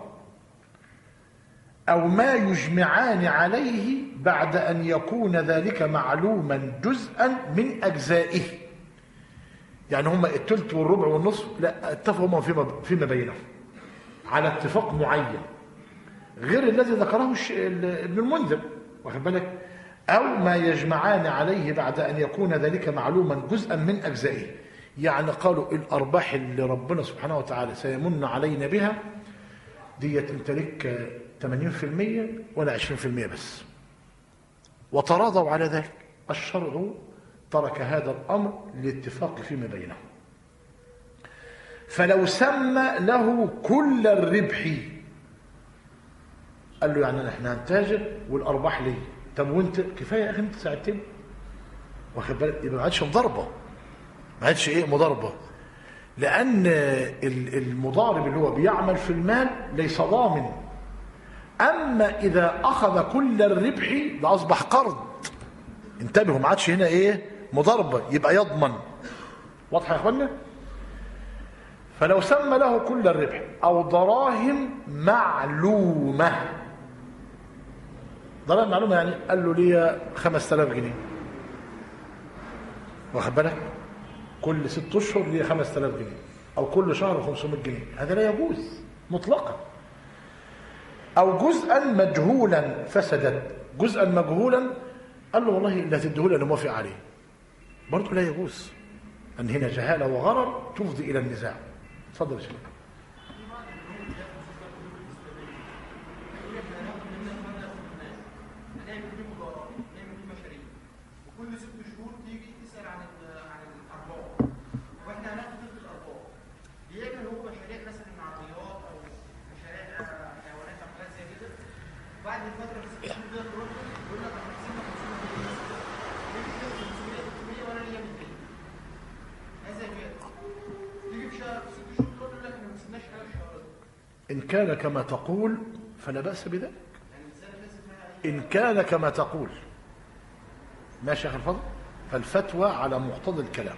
أو ما يجمعان عليه بعد أن يكون ذلك معلوما جزءا من أجزائه. يعني هم الثلث والربع والنصف لا اتفقوا هم فيما فيما بينهم على اتفاق معين غير الذي ذكره ابن المنذر، واخد بالك؟ أو ما يجمعان عليه بعد أن يكون ذلك معلوما جزءا من أجزائه. يعني قالوا الأرباح اللي ربنا سبحانه وتعالى سيمن علينا بها ديت انت لك ثمانين بالمئة ولا عشرين بالمئة بس، وتراضوا على ذلك. الشرع ترك هذا الأمر للاتفاق فيما بينهم. فلو سمى له كل الربح قال له يعني احنا هنتاجر والأرباح ليه؟ طب وانت كفايه يا اخي انت ساعدتني، واخد بالك؟ يبقى ما عادش مضاربه، ما عادش ايه مضاربه، لان المضارب اللي هو بيعمل في المال ليس ضامن. اما اذا اخذ كل الربح ده اصبح قرض، انتبهوا، ما عادش هنا ايه مضاربه، يبقى يضمن. واضحه يا اخوانا؟ فلو سمى له كل الربح او دراهم معلومه، ضرب معلومه يعني قال له لي خمسة آلاف جنيه، واخد بالك؟ كل ست اشهر لي خمسة آلاف جنيه او كل شهر خمسمائة جنيه، هذا لا يجوز مطلقا. او جزءا مجهولا فسدت، جزءا مجهولا قال له والله اللي هتديه لي انا موافق عليه، برضه لا يجوز، ان هنا جهاله وغرر تفضي الى النزاع. اتفضل يا شيخ. كل ست شهور تيجي تسال عن عن الارباح، واحنا هناخد ضد الارباح. بيعمل هو مشاريع مثلا عربيات او مشاريع حيوانات او حاجات زي كده، بعد الفتره اللي ست شهور دي تروح يقول لك احنا كسبنا خمسمائة جنيه، خمسمائة ستمائة وانا ليا مئتين. هذا جاء تيجي في شهر ست شهور تقول لك احنا ما كسبناش حاجه الشهر ده. ان كان كما تقول فلا باس بذلك، ان كان كما تقول. ماشي يا اخي الفضل؟ فالفتوى على مقتضى الكلام.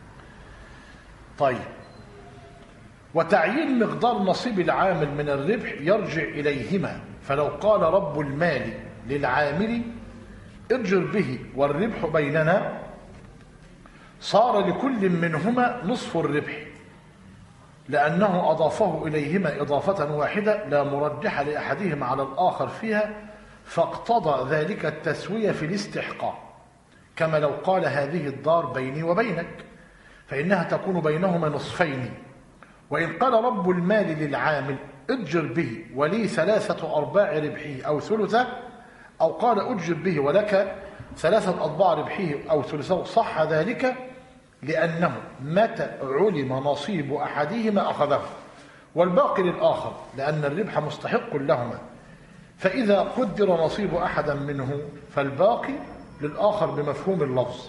طيب، وتعيين مقدار نصيب العامل من الربح يرجع اليهما، فلو قال رب المال للعامل ارجر به والربح بيننا صار لكل منهما نصف الربح، لانه اضافه اليهما اضافه واحده لا مرجح لاحدهما على الاخر فيها، فاقتضى ذلك التسويه في الاستحقاق. كما لو قال هذه الدار بيني وبينك، فإنها تكون بينهما نصفين. وإن قال رب المال للعامل أجر به ولي ثلاثة أرباع ربحه أو ثلثه، أو قال أجر به ولك ثلاثة أرباع ربحه أو ثلثه، صح ذلك، لأنه متى علم نصيب أحدهما أخذه والباقي للآخر، لأن الربح مستحق لهما. فإذا قدر نصيب أحدا منه فالباقي للآخر بمفهوم اللفظ.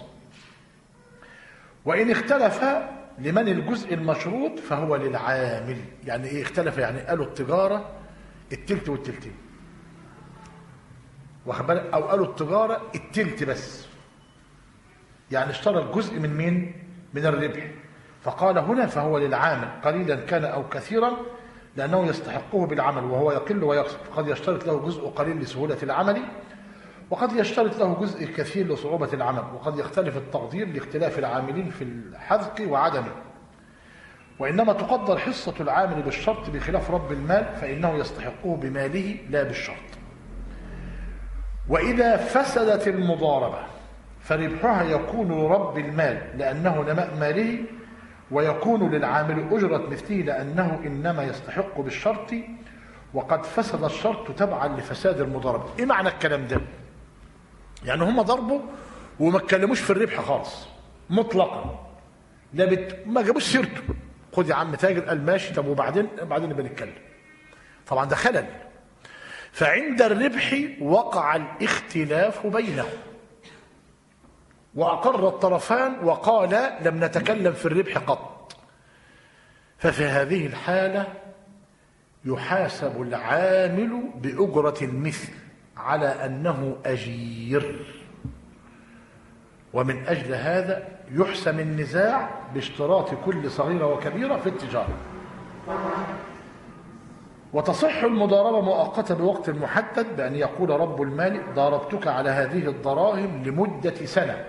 وإن اختلف لمن الجزء المشروط فهو للعامل. يعني إيه اختلف؟ يعني قالوا التجارة التلت والتلتين، واخد بالك؟ أو قالوا التجارة التلت بس، يعني اشترى الجزء من مين؟ من الربح. فقال هنا فهو للعامل قليلا كان أو كثيرا، لأنه يستحقه بالعمل وهو يقل ويقصر. قد يشترط له جزء قليل لسهولة العمل، وقد يشترط له جزء كثير لصعوبة العمل، وقد يختلف التقدير لاختلاف العاملين في الحذق وعدمه. وإنما تقدر حصة العامل بالشرط بخلاف رب المال، فإنه يستحقه بماله لا بالشرط. وإذا فسدت المضاربة فربحها يكون لرب المال لأنه نماء ماله، ويكون للعامل أجرة مثله لأنه إنما يستحق بالشرط، وقد فسد الشرط تبعا لفساد المضاربة. إيه معنى الكلام ده؟ يعني هم ضربوا وما اتكلموش في الربح خالص مطلقا، لا بت... ما جابوش سيرته. خد يا عم تاجر، قال ماشي، طب وبعدين بعدين نبقى نتكلم. طبعا ده خلل. فعند الربح وقع الاختلاف بينهم، وأقر الطرفان وقال لم نتكلم في الربح قط. ففي هذه الحالة يحاسب العامل بأجرة المثل على أنه أجير، ومن أجل هذا يحسم النزاع باشتراط كل صغيرة وكبيرة في التجارة. وتصح المضاربة مؤقتة بوقت محدد بأن يقول رب المال ضاربتك على هذه الدراهم لمدة سنة.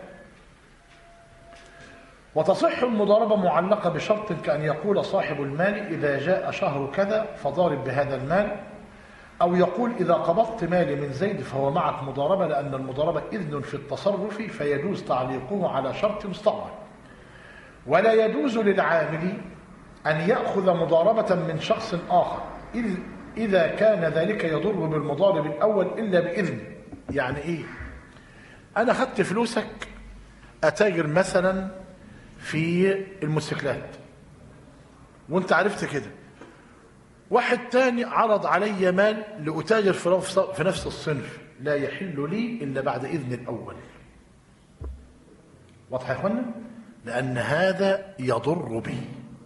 وتصح المضاربة معلقة بشرط كأن يقول صاحب المال إذا جاء شهر كذا فضارب بهذا المال، أو يقول إذا قبضت مالي من زيد فهو معك مضاربة، لأن المضاربة إذن في التصرف فيجوز تعليقه على شرط مستعمل. ولا يجوز للعامل أن يأخذ مضاربة من شخص آخر إذا كان ذلك يضر بالمضارب الأول إلا بإذن. يعني إيه؟ أنا خدت فلوسك أتاجر مثلا في الموتوسيكلات وانت عرفت كده، واحد تاني عرض علي مال لأتاجر في نفس الصنف، لا يحل لي إلا بعد إذن الأول. واضح يا اخوانا؟ لأن هذا يضر بي.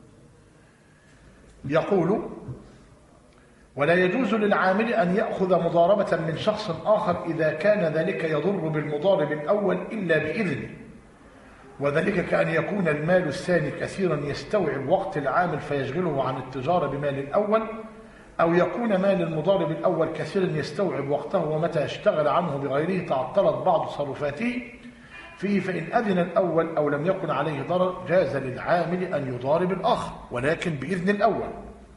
يقول ولا يجوز للعامل أن يأخذ مضاربة من شخص آخر إذا كان ذلك يضر بالمضارب الأول إلا بإذنه، وذلك كأن يكون المال الثاني كثيرا يستوعب وقت العامل فيشغله عن التجارة بمال الأول، أو يكون مال المضارب الأول كثيرا يستوعب وقته ومتى اشتغل عنه بغيره تعطلت بعض تصرفاته فيه، فإن أذن الأول أو لم يكن عليه ضرر جاز للعامل أن يضارب الآخر ولكن بإذن الأول.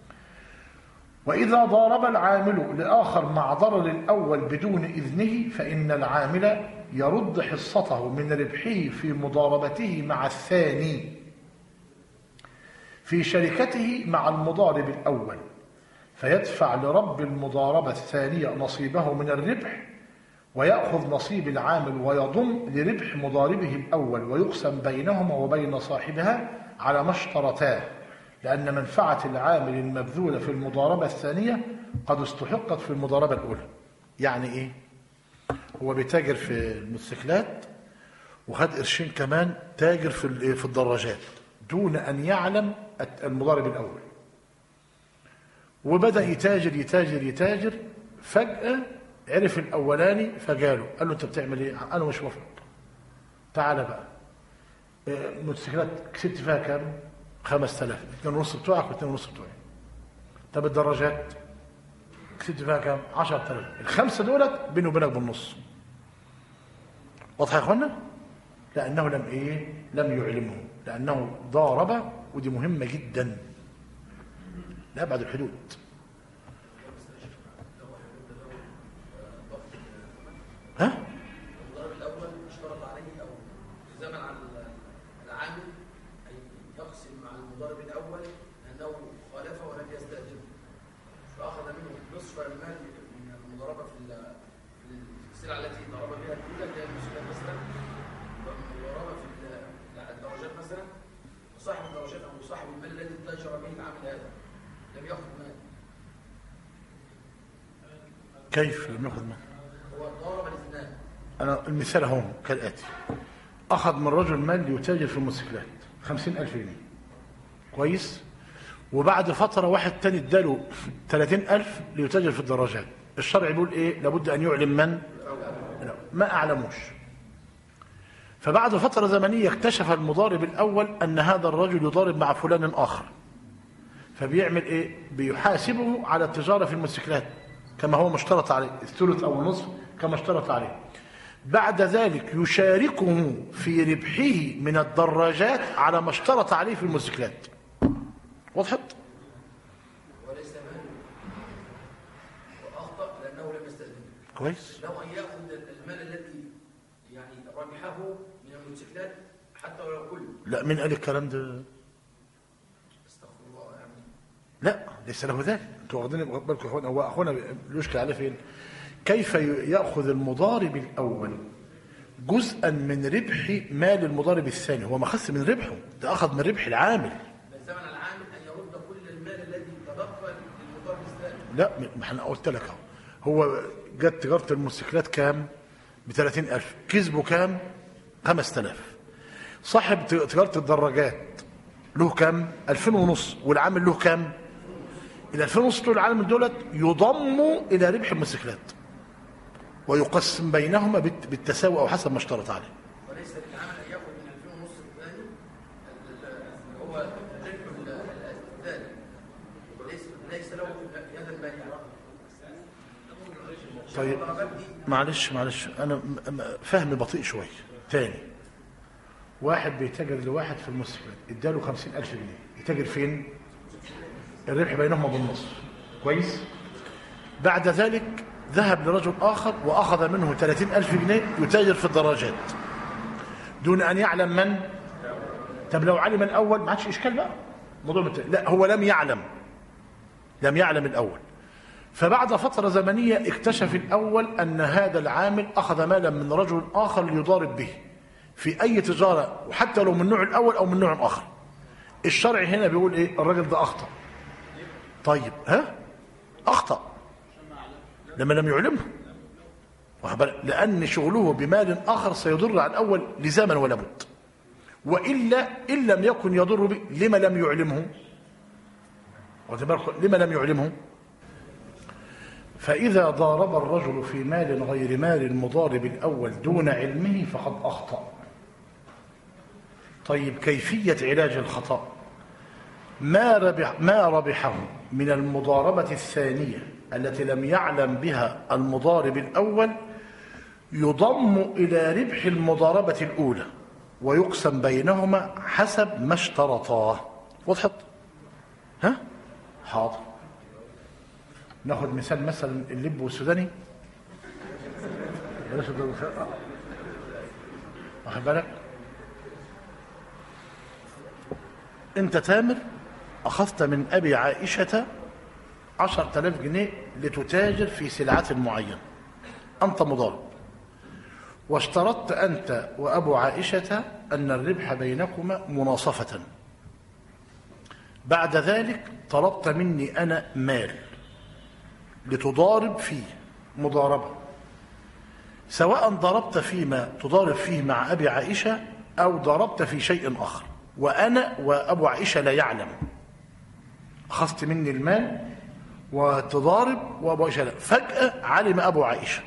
وإذا ضارب العامل لآخر مع ضرر الأول بدون إذنه فإن العامل يرد حصته من ربحه في مضاربته مع الثاني في شركته مع المضارب الأول، فيدفع لرب المضاربة الثانية نصيبه من الربح ويأخذ نصيب العامل ويضم لربح مضاربه الأول، ويقسم بينهما وبين صاحبها على ما اشترطاه، لأن منفعة العامل المبذولة في المضاربة الثانية قد استحقت في المضاربة الأولى. يعني إيه؟ هو بيتاجر في الموتوسيكلات وخد قرشين كمان تاجر في في الدراجات دون أن يعلم المضارب الأول، وبدأ يتاجر يتاجر يتاجر، فجأة عرف الأولاني فجاله قال له أنت بتعمل إيه؟ أنا مش موافق، تعالى بقى الموتوسيكلات كسبت فيها كام؟ خمسة آلاف، اثنين ونص بتوعك واثنين ونص بتوعي. طب الدراجات كسبت فيها كام؟ عشرة آلاف، الخمسة دولت بيني وبينك بالنص. واضح يا اخوانا؟ لأنه لم إيه؟ لم يعلمه، لأنه ضارب، ودي مهمة جدا لأبعد الحدود. ها؟ المضارب الأول اشترط عليه أو الزمن على العامل أن يقسم مع المضارب الأول أنه خالفه ولم يستأذنه، فأخذ منه نصف المال من المضاربة في السلعة التي ضرب بها الأولى كان المسؤولية مثلا، والمضاربة في الدرجات مثلا، وصاحب الدرجات أو صاحب المال الذي تاجر به العامل هذا لم يأخذ مال. كيف لم يأخذ مال؟ هو ضارب الاثنان. أنا المثال هو كالآتي: أخذ من رجل مال ليتاجر في الموتوسيكلات خمسين ألف جنيه، كويس؟ وبعد فترة واحد تاني اداله ثلاثين ألف ليتاجر في الدراجات. الشرع بيقول إيه؟ لابد أن يعلم من؟ لا. ما أعلموش. فبعد فترة زمنية اكتشف المضارب الأول أن هذا الرجل يضارب مع فلان آخر، فبيعمل إيه؟ بيحاسبه على التجارة في الموتوسيكلات كما هو مشترط عليه، الثلث أو النصف كما اشترط عليه. بعد ذلك يشاركه في ربحه من الدراجات على ما اشترط عليه في الموتوسيكلات. وضحت؟ وليس مال وأخطأ لأنه لم يستأذن. كويس؟ لو أن يأخذ المال الذي يعني ربحه من الموتوسيكلات حتى ولو كله. لا، من قال الكلام ده؟ استغفر الله يعني. لا، ليس له ذلك. انتوا واخدين بالكم يا اخوانا؟ هو اخونا يشكل عليه فين؟ كيف يأخذ المضارب الأول جزءا من ربح مال المضارب الثاني؟ هو ما أخذ من ربحه، ده أخذ من ربح العامل. لزمن العامل أن يرد كل المال الذي تبقى للمضارب الثاني. لا، ما احنا قلت لك اهو، هو جت تجارة الموتوسيكلات كام؟ ب ثلاثين ألف، كسبوا كام؟ خمسة آلاف. صاحب تجارة الدراجات له كام؟ ألفين ونص، والعامل له كام؟ ال ألفين ونص دول العامل دولت يضموا إلى ربح الموتوسيكلات ويقسم بينهما بالتساوي أو حسب ما اشترط عليه. وليس للعامل أن يأخذ من ألفين ونص الثاني اللي هو ربح الثاني، ليس ليس له هذا المال طيب معلش معلش انا م- م- فهمي بطيء شويه. تاني، واحد بيتاجر لواحد في المستشفى اداله خمسين ألف جنيه، يتاجر فين؟ الربح بينهما بالنصف، كويس؟ بعد ذلك ذهب لرجل آخر وأخذ منه ثلاثين ألف جنيه يتاجر في الدراجات دون أن يعلم من؟ طب لو علم الأول ما عادش إشكال بقى موضوع مت... لا، هو لم يعلم لم يعلم الأول، فبعد فترة زمنية اكتشف الأول أن هذا العامل أخذ مالا من رجل آخر ليضارب به في أي تجارة، وحتى لو من النوع الأول أو من نوع آخر. الشرع هنا بيقول إيه؟ الراجل ده أخطأ. طيب ها؟ أخطأ لما لم يعلمه، لأن شغله بمال آخر سيضر على الأول لزاما ولا بد، وإلا إن لم يكن يضر به لما لم يعلمه؟ لما لم يعلمه؟ فإذا ضارب الرجل في مال غير مال المضارب الأول دون علمه فقد أخطأ. طيب كيفية علاج الخطأ؟ ما ربح ما ربحه من المضاربة الثانية التي لم يعلم بها المضارب الأول يضم إلى ربح المضاربة الأولى ويقسم بينهما حسب ما اشترطاه. وضحت؟ ها؟ حاضر. ناخذ مثال مثلا اللب والسوداني. واخد بالك؟ انت تامر اخذت من ابي عائشه عشرة آلاف جنيه لتتاجر في سلعة معينة، انت مضارب، واشترطت انت وابو عائشه ان الربح بينكما مناصفه. بعد ذلك طلبت مني انا مال لتضارب فيه مضاربة، سواء ضربت فيما تضارب فيه مع أبي عائشة أو ضربت في شيء آخر وأنا وأبو عائشة لا يعلم. أخذت مني المال وتضارب وأبو عائشة لا، فجأة علم أبو عائشة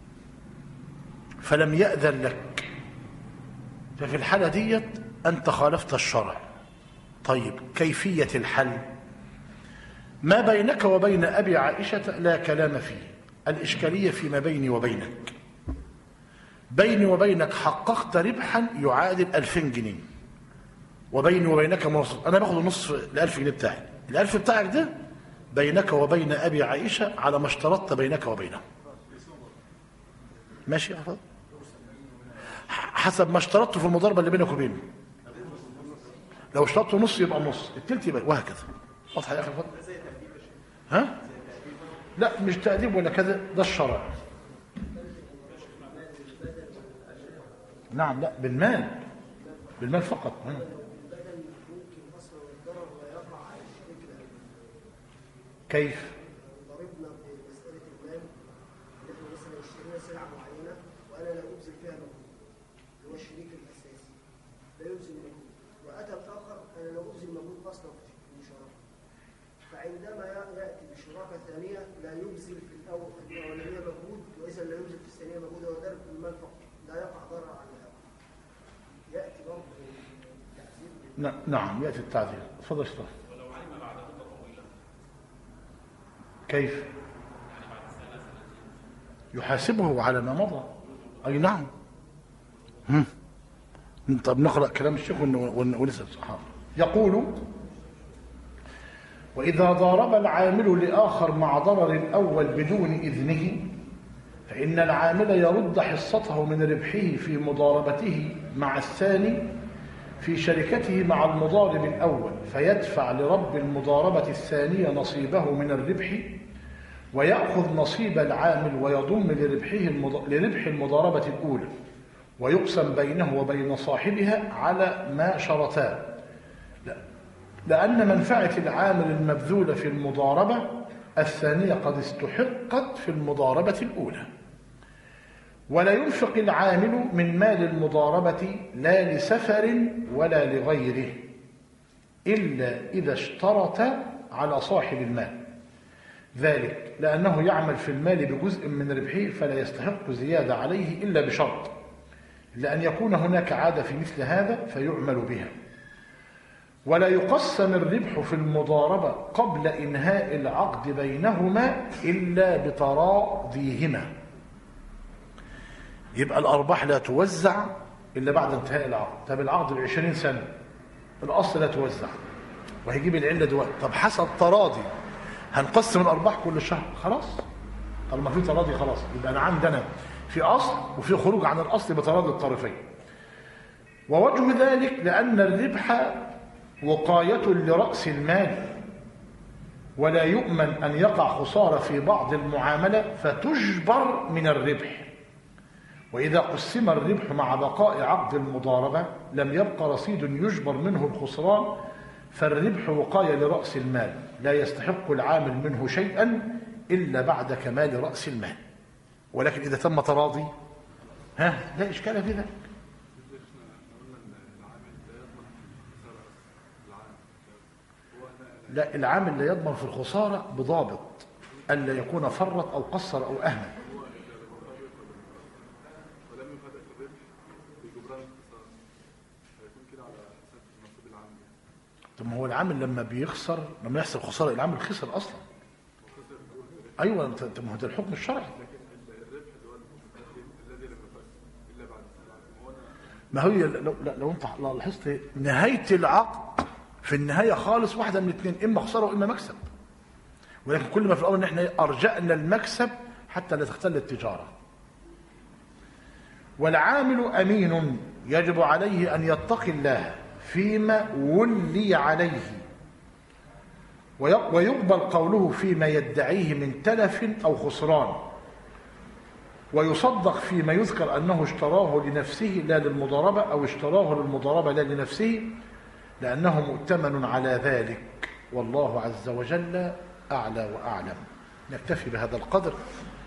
فلم يأذن لك، ففي الحالة ديت أنت خالفت الشرع. طيب كيفية الحل؟ ما بينك وبين أبي عائشة لا كلام فيه، الإشكالية فيما بيني وبينك. بيني وبينك حققت ربحا يعادل ألفين جنيه، وبيني وبينك منصف، أنا باخد النصف الألف جنيه بتاعي، الألف بتاعك ده بينك وبين أبي عائشة على ما اشترطت بينك وبينه. ماشي يا حفظ؟ حسب ما اشترطت في المضاربة اللي بينك وبينه. لو اشترطت نص يبقى نص، التلت يبقى، وهكذا. واضح يا أخي الفضل؟ ها؟ لا مش تأديب ولا كذا، ده الشرع. نعم، لا بالمال، بالمال فقط. ها. كيف؟ ضربنا بمسألة المال، نحن مثلا اشترينا سلعة معينة وأنا لا أبذل فيها مجهود، اللي هو الشريك الأساسي لا يبذل مجهود، وأتى الآخر أنا لا أبذل مجهود أصلا في المشاركة، فعندما يأتي بشراكة ثانية لا يبذل في الأول الأولانية مجهود، وإذا لا يبذل في الثانية مجهود هو ضرب المال فقط، لا يقع ضرر على الأول. يأتي برضه التعذيب. نعم يأتي التعذيب. تفضل اشرح. كيف؟ يحاسبه على ما مضى. أي نعم. هم. طب نقرأ كلام الشيخ ونسأل الصحابة. يقول: وإذا ضارب العامل لآخر مع ضرر الأول بدون إذنه فإن العامل يرد حصته من ربحه في مضاربته مع الثاني في شركته مع المضارب الأول، فيدفع لرب المضاربة الثانية نصيبه من الربح ويأخذ نصيب العامل ويضم لربحه لربح المضاربة الأولى، ويقسم بينه وبين صاحبها على ما شرطا، لأن منفعة العامل المبذولة في المضاربة الثانية قد استحقت في المضاربة الأولى. ولا ينفق العامل من مال المضاربة لا لسفر ولا لغيره إلا إذا اشترط على صاحب المال ذلك، لأنه يعمل في المال بجزء من ربحه فلا يستحق زيادة عليه إلا بشرط، لأن يكون هناك عادة في مثل هذا فيعمل بها. ولا يقسم الربح في المضاربة قبل إنهاء العقد بينهما إلا بتراضيهما. يبقى الأرباح لا توزع إلا بعد انتهاء العقد. طب العقد بعشرين سنة، الأصل لا توزع، وهيجيب العلة دلوقتي. طب حسب تراضي هنقسم الأرباح كل شهر، خلاص طالما في تراضي خلاص. يبقى أنا عندنا في أصل وفي خروج عن الأصل بتراضي الطرفين. ووجه ذلك لأن الربح وقاية لرأس المال، ولا يؤمن أن يقع خسارة في بعض المعاملة فتجبر من الربح. وإذا قسم الربح مع بقاء عقد المضاربة لم يبقى رصيد يجبر منه الخسران، فالربح وقاية لرأس المال لا يستحق العامل منه شيئا إلا بعد كمال رأس المال. ولكن إذا تم تراضي ها لا إشكال في ذلك. لا، العامل لا يضمن في الخسارة بضابط ألا يكون فرط أو قصر أو أهمل. طب ما هو العامل لما بيخسر، لما يحصل خسارة العامل خسر أصلا. أيوة، ما هو ده الحكم الشرعي. ما هي لو, لو أنت لاحظت نهاية العقد في النهاية خالص واحدة من الاثنين، إما خسارة وإما مكسب. ولكن كل ما في الأمر إن إحنا أرجأنا المكسب حتى لا تختل التجارة. والعامل أمين يجب عليه أن يتقي الله فيما ولي عليه، ويقبل قوله فيما يدعيه من تلف أو خسران، ويصدق فيما يذكر أنه اشتراه لنفسه لا للمضاربة، أو اشتراه للمضاربة لا لنفسه، لأنه مؤتمن على ذلك. والله عز وجل أعلى وأعلم. نكتفي بهذا القدر.